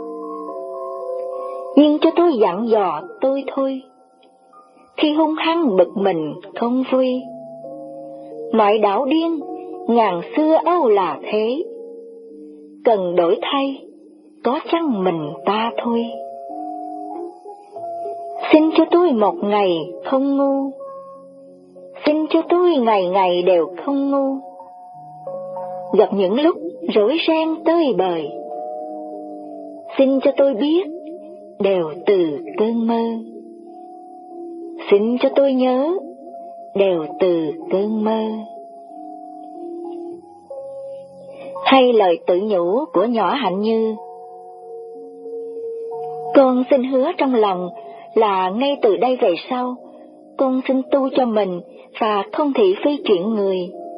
Nhưng cho tôi dặn dò tôi thôi, khi hung hăng bực mình không vui. Mọi đảo điên ngàn xưa âu là thế, cần đổi thay có chăng mình ta thôi. Xin cho tôi một ngày không ngu, xin cho tôi ngày ngày đều không ngu. Gặp những lúc rối ren tơi bời, xin cho tôi biết đều từ cơn mơ. Xin cho tôi nhớ đều từ cơn mơ. Hay lời tự nhủ của nhỏ Hạnh Như: con xin hứa trong lòng là ngay từ đây về sau, con xin tu cho mình và không thị phi chuyện người.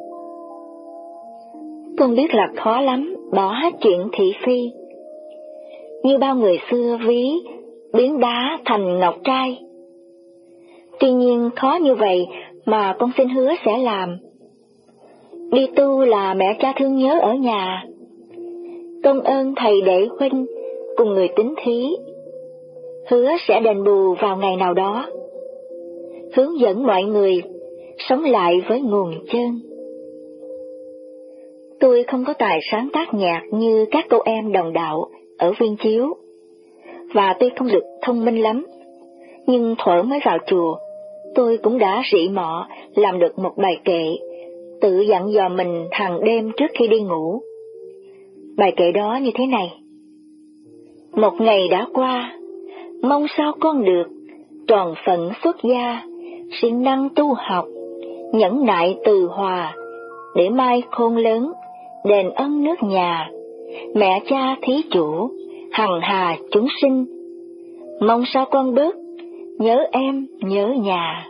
Con biết là khó lắm bỏ hết chuyện thị phi, như bao người xưa ví biến đá thành ngọc trai. Tuy nhiên khó như vậy mà con xin hứa sẽ làm. Đi tu là mẹ cha thương nhớ ở nhà, công ơn thầy đệ huynh cùng người tín thí, hứa sẽ đền bù vào ngày nào đó. hướng dẫn mọi người sống lại với nguồn chân. Tôi không có tài sáng tác nhạc như các cô em đồng đạo ở Viên Chiếu, và tuy không được thông minh lắm, nhưng thuở mới vào chùa, tôi cũng đã rỉ mọ làm được một bài kệ, tự dặn dò mình hàng đêm trước khi đi ngủ. Bài kệ đó như thế này: một ngày đã qua, mong sao con được tròn phận xuất gia, siêng năng tu học, nhẫn nại từ hòa, để mai khôn lớn, đền ơn nước nhà, mẹ cha thí chủ, hằng hà chúng sinh. Mong sao con bớt nhớ em nhớ nhà.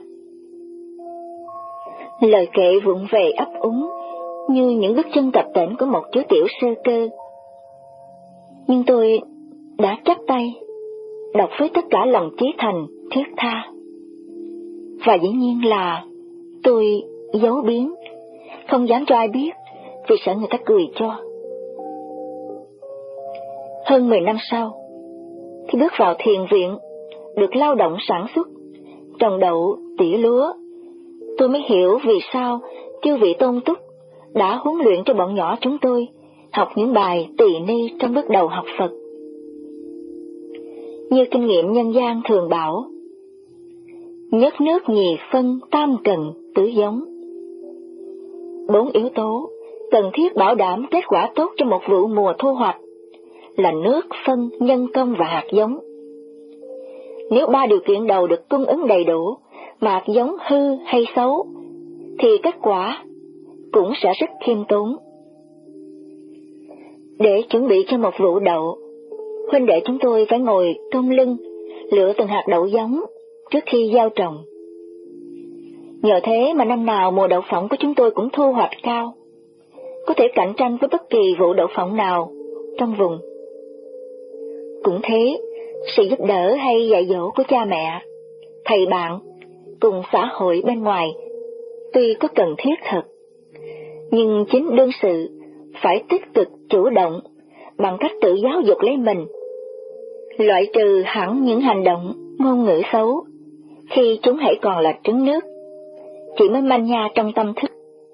Lời kệ vụng về ấp úng như những bước chân tập tễnh của một chú tiểu sơ cơ. Nhưng tôi đã chắp tay đọc với tất cả lòng chí thành thiết tha. Và dĩ nhiên là tôi giấu biếng, không dám cho ai biết vì sợ người ta cười cho. Hơn mười năm sau, khi bước vào thiền viện, được lao động sản xuất, trồng đậu, tỉa lúa, tôi mới hiểu vì sao chư vị Tôn Túc đã huấn luyện cho bọn nhỏ chúng tôi học những bài tỳ ni trong bước đầu học Phật. Như kinh nghiệm nhân gian thường bảo, nhất nước nhì phân tam cần tứ giống. Bốn yếu tố cần thiết bảo đảm kết quả tốt trong một vụ mùa thu hoạch là nước, phân, nhân công và hạt giống. Nếu ba điều kiện đầu được cung ứng đầy đủ mà hạt giống hư hay xấu, thì kết quả cũng sẽ rất khiêm tốn. Để chuẩn bị cho một vụ đậu, huynh đệ chúng tôi phải ngồi cong lưng, lựa từng hạt đậu giống trước khi gieo trồng. Nhờ thế mà năm nào mùa đậu phộng của chúng tôi cũng thu hoạch cao, có thể cạnh tranh với bất kỳ vụ đậu phộng nào trong vùng. Cũng thế, sự giúp đỡ hay dạy dỗ của cha mẹ, thầy bạn, cùng xã hội bên ngoài tuy có cần thiết thật, nhưng chính đương sự phải tích cực chủ động bằng cách tự giáo dục lấy mình, loại trừ hẳn những hành động, ngôn ngữ xấu khi chúng hãy còn là trứng nước, chỉ mới manh nha trong tâm thức.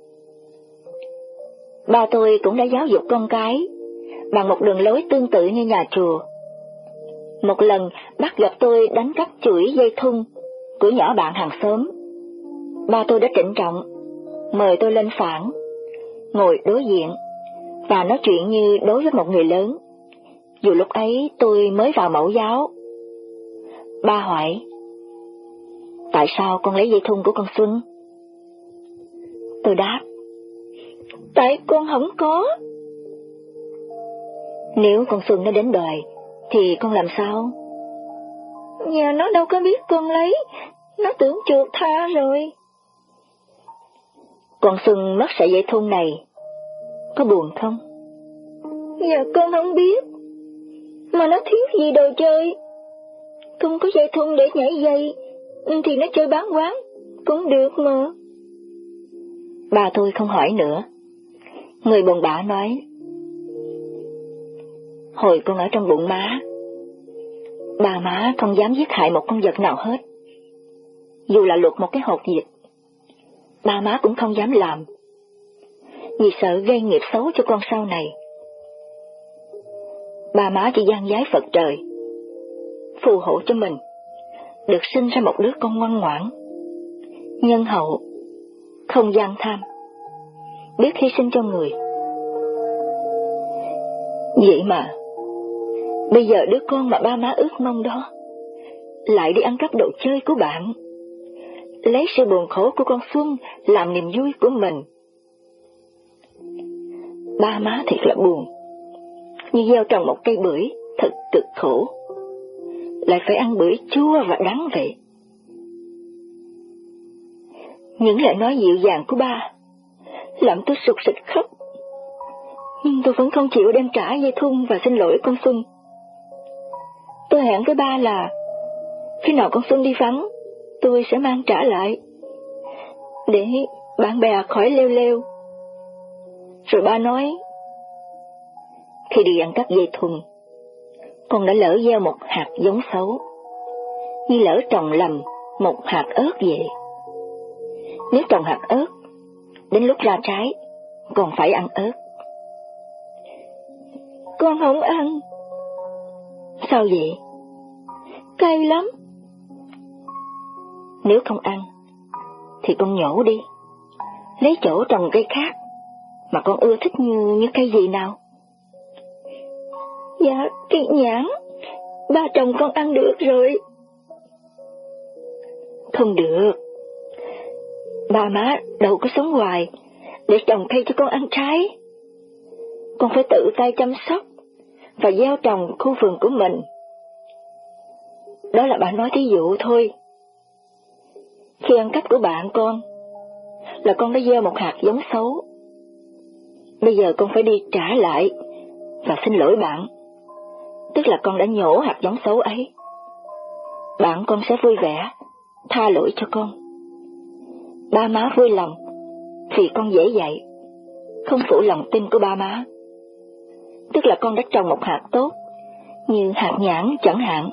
Ba tôi cũng đã giáo dục con cái bằng một đường lối tương tự như nhà chùa. Một lần bắt gặp tôi đánh cắp chuỗi dây thun của nhỏ bạn hàng xóm, ba tôi đã trịnh trọng mời tôi lên phản, ngồi đối diện và nói chuyện như đối với một người lớn, dù lúc ấy tôi mới vào mẫu giáo. Ba hỏi, tại sao con lấy dây thun của con Xuân? Tôi đáp, tại con không có. Nếu con Xuân nó đến đòi, thì con làm sao? Nhà nó đâu có biết con lấy, nó tưởng chuột tha rồi. Con Xuân mất sợi dây thun này, có buồn không? Dạ con không biết, mà nó thiếu gì đồ chơi. Không có dây thun để nhảy dây, thì nó chơi bán quán cũng được mà. Bà tôi không hỏi nữa. Người buồn bã nói, hồi con ở trong bụng má, bà má không dám giết hại một con vật nào hết. Dù là luộc một cái hột vịt, bà má cũng không dám làm, vì sợ gây nghiệp xấu cho con sau này. Bà má chỉ gian giái Phật trời, phù hộ cho mình được sinh ra một đứa con ngoan ngoãn, nhân hậu, không gian tham, biết hy sinh cho người. Vậy mà bây giờ đứa con mà ba má ước mong đó lại đi ăn cắp đồ chơi của bạn, lấy sự buồn khổ của con Xuân làm niềm vui của mình. Ba má thiệt là buồn, như gieo trồng một cây bưởi thật cực khổ, lại phải ăn bưởi chua và đắng vậy. Những lời nói dịu dàng của ba làm tôi sụt sịt khóc, nhưng tôi vẫn không chịu đem trả dây thun và xin lỗi con Xuân. Tôi hẹn với ba là khi nào con Xuân đi vắng, tôi sẽ mang trả lại, để bạn bè khỏi leo leo. Rồi ba nói, khi đi ăn cắp dây thun, con đã lỡ gieo một hạt giống xấu, như lỡ trồng lầm một hạt ớt vậy. Nếu trồng hạt ớt, đến lúc ra trái, con phải ăn ớt. Con không ăn. Sao vậy? Cay lắm. Nếu không ăn, thì con nhổ đi, lấy chỗ trồng cây khác mà con ưa thích như như cây gì nào? Dạ, cây nhãn, ba chồng con ăn được rồi. Không được, ba má đâu có sống hoài để trồng cây cho con ăn trái. Con phải tự tay chăm sóc và gieo trồng khu vườn của mình. Đó là bà nói thí dụ thôi. Khi ăn cắp của bạn con, là con đã gieo một hạt giống xấu. Bây giờ con phải đi trả lại và xin lỗi bạn, tức là con đã nhổ hạt giống xấu ấy. Bạn con sẽ vui vẻ tha lỗi cho con. Ba má vui lòng vì con dễ dạy, không phụ lòng tin của ba má, tức là con đã trồng một hạt tốt như hạt nhãn chẳng hạn.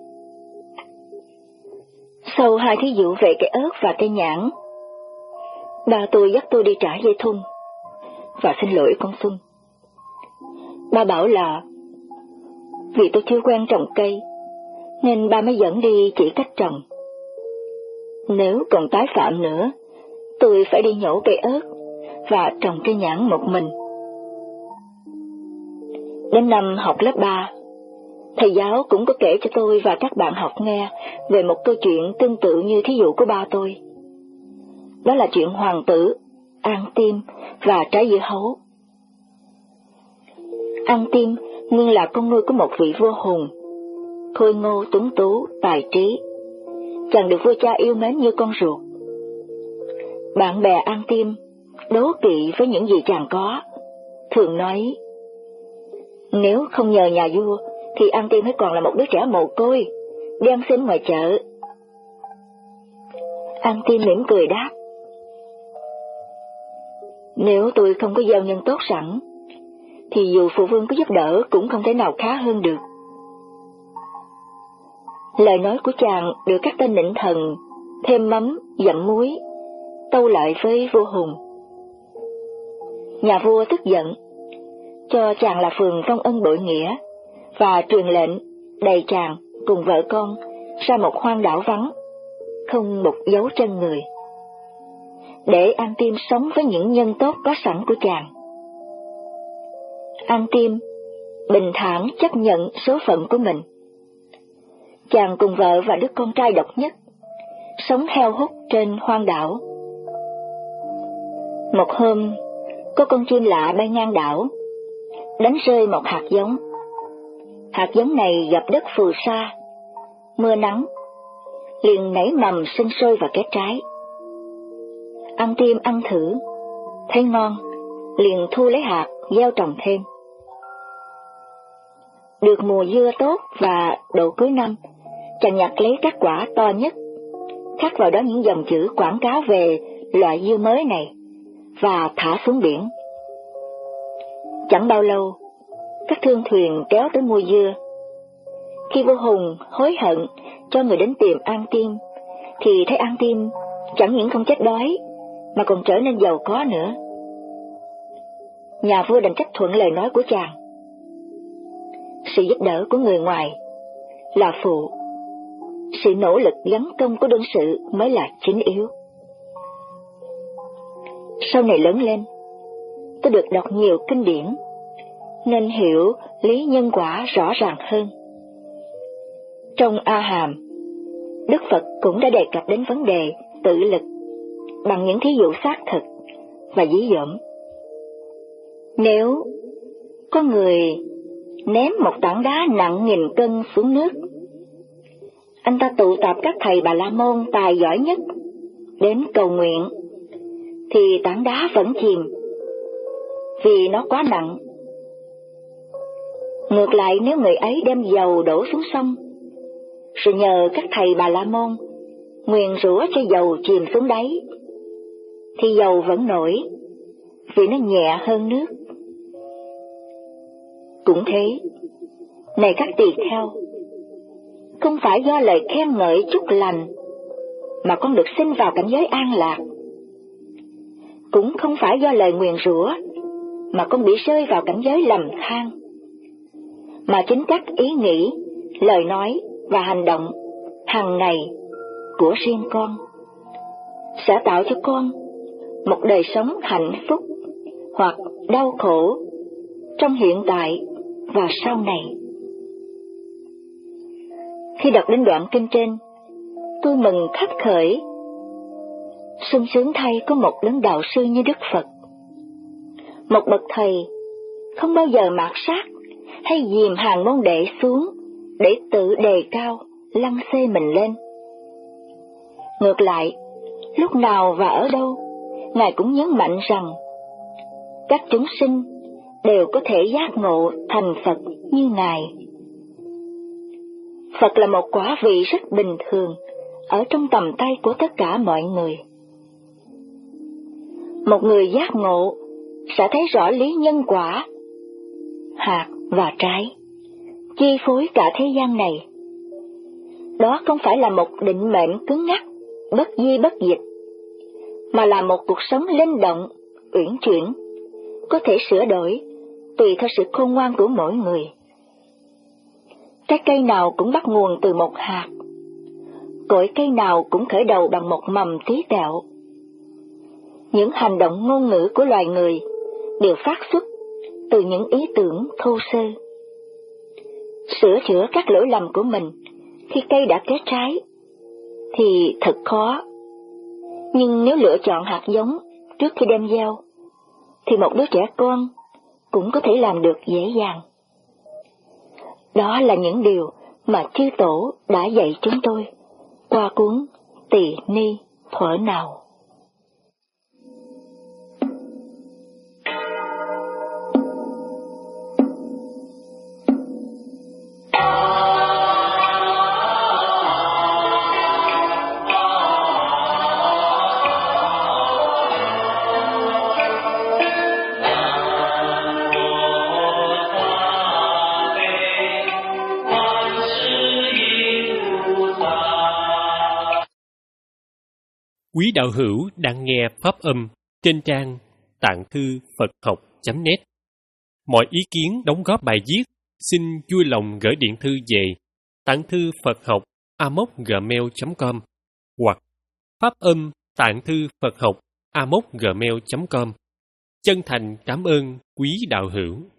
Sau hai thí dụ về cây ớt và cây nhãn, ba tôi dắt tôi đi trả dây thun và xin lỗi con Xuân. Ba bảo là vì tôi chưa quen trồng cây nên ba mới dẫn đi chỉ cách trồng. Nếu còn tái phạm nữa, tôi phải đi nhổ cây ớt và trồng cây nhãn một mình. Đến năm học lớp ba, thầy giáo cũng có kể cho tôi và các bạn học nghe về một câu chuyện tương tự như thí dụ của ba tôi. Đó là chuyện hoàng tử, An Tiêm và trái dưa hấu. An Tiêm nguyên là con nuôi của một vị vua Hùng, khôi ngô tuấn tú, tài trí. Chàng được vua cha yêu mến như con ruột. Bạn bè An Tiêm đố kỵ với những gì chàng có, thường nói: nếu không nhờ nhà vua thì An Tiêm mới còn là một đứa trẻ mồ côi, đi ăn xin ngoài chợ. An Tiêm mỉm cười đáp: nếu tôi không có gieo nhân tốt sẵn, thì dù phụ vương có giúp đỡ cũng không thể nào khá hơn được. Lời nói của chàng được các tên nịnh thần thêm mắm, dặm muối, tâu lại với vua Hùng. Nhà vua tức giận, cho chàng là phường vong ân bội nghĩa, và truyền lệnh đầy chàng cùng vợ con ra một hoang đảo vắng, không một dấu chân người, để An Tiêm sống với những nhân tốt có sẵn của chàng. An Tiêm bình thản chấp nhận số phận của mình. Chàng cùng vợ và đứa con trai độc nhất sống heo hút trên hoang đảo. Một hôm, có con chim lạ bay ngang đảo, đánh rơi một hạt giống. Hạt giống này gặp đất phù sa, mưa nắng, liền nảy mầm sinh sôi và kết trái. An Tiêm ăn thử, thấy ngon, liền thu lấy hạt gieo trồng thêm. Được mùa dưa tốt và độ cuối năm, chàng nhặt lấy các quả to nhất, khắc vào đó những dòng chữ quảng cáo về loại dưa mới này, và thả xuống biển. Chẳng bao lâu, các thương thuyền kéo tới mua dưa. Khi vua Hùng hối hận cho người đến tìm An Tiêm, thì thấy An Tiêm chẳng những không chết đói, mà còn trở nên giàu có nữa. Nhà vua đành chấp thuận lời nói của chàng. Sự giúp đỡ của người ngoài là phụ, sự nỗ lực gắn công của đương sự mới là chính yếu. Sau này lớn lên, tôi được đọc nhiều kinh điển, nên hiểu lý nhân quả rõ ràng hơn. Trong A Hàm, Đức Phật cũng đã đề cập đến vấn đề tự lực bằng những thí dụ xác thực và dí dỏm. Nếu có người ném một tảng đá nặng nghìn cân xuống nước, anh ta tụ tập các thầy Bà La Môn tài giỏi nhất đến cầu nguyện, thì tảng đá vẫn chìm vì nó quá nặng. Ngược lại, nếu người ấy đem dầu đổ xuống sông, rồi nhờ các thầy Bà La Môn nguyền rủa cho dầu chìm xuống đáy, thì dầu vẫn nổi vì nó nhẹ hơn nước. Cũng thế, này các tỳ kheo, không phải do lời khen ngợi chúc lành mà con được sinh vào cảnh giới an lạc, cũng không phải do lời nguyền rủa mà con bị rơi vào cảnh giới lầm than, mà chính các ý nghĩ, lời nói và hành động hàng ngày của riêng con sẽ tạo cho con một đời sống hạnh phúc hoặc đau khổ trong hiện tại và sau này. Khi đọc đến đoạn kinh trên, tôi mừng khắc khởi, sung sướng thay có một đấng đạo sư như Đức Phật, một bậc thầy không bao giờ mạt sát hay dìm hàng môn đệ xuống để tự đề cao, lăng xê mình lên. Ngược lại, lúc nào và ở đâu, Ngài cũng nhấn mạnh rằng các chúng sinh đều có thể giác ngộ thành Phật như Ngài. Phật là một quả vị rất bình thường ở trong tầm tay của tất cả mọi người. Một người giác ngộ sẽ thấy rõ lý nhân quả, hạt và trái, chi phối cả thế gian này. Đó không phải là một định mệnh cứng nhắc, bất di bất dịch, mà là một cuộc sống linh động, uyển chuyển, có thể sửa đổi tùy theo sự khôn ngoan của mỗi người. Trái cây nào cũng bắt nguồn từ một hạt, cội cây nào cũng khởi đầu bằng một mầm tí tẹo. Những hành động ngôn ngữ của loài người đều phát xuất từ những ý tưởng thô sơ. Sửa chữa các lỗi lầm của mình khi cây đã kết trái thì thật khó. Nhưng nếu lựa chọn hạt giống trước khi đem gieo, thì một đứa trẻ con cũng có thể làm được dễ dàng. Đó là những điều mà chư tổ đã dạy chúng tôi qua cuốn Tỳ Ni Thuở Nào.
Quý đạo hữu đang nghe pháp âm trên trang tạng thư Phật học chấm net. Mọi ý kiến đóng góp bài viết xin vui lòng gửi điện thư về tạng thư Phật học a mốc gmail chấm com hoặc pháp âm tạng thư Phật học a mốc gmail chấm com. Chân thành cảm ơn quý đạo hữu.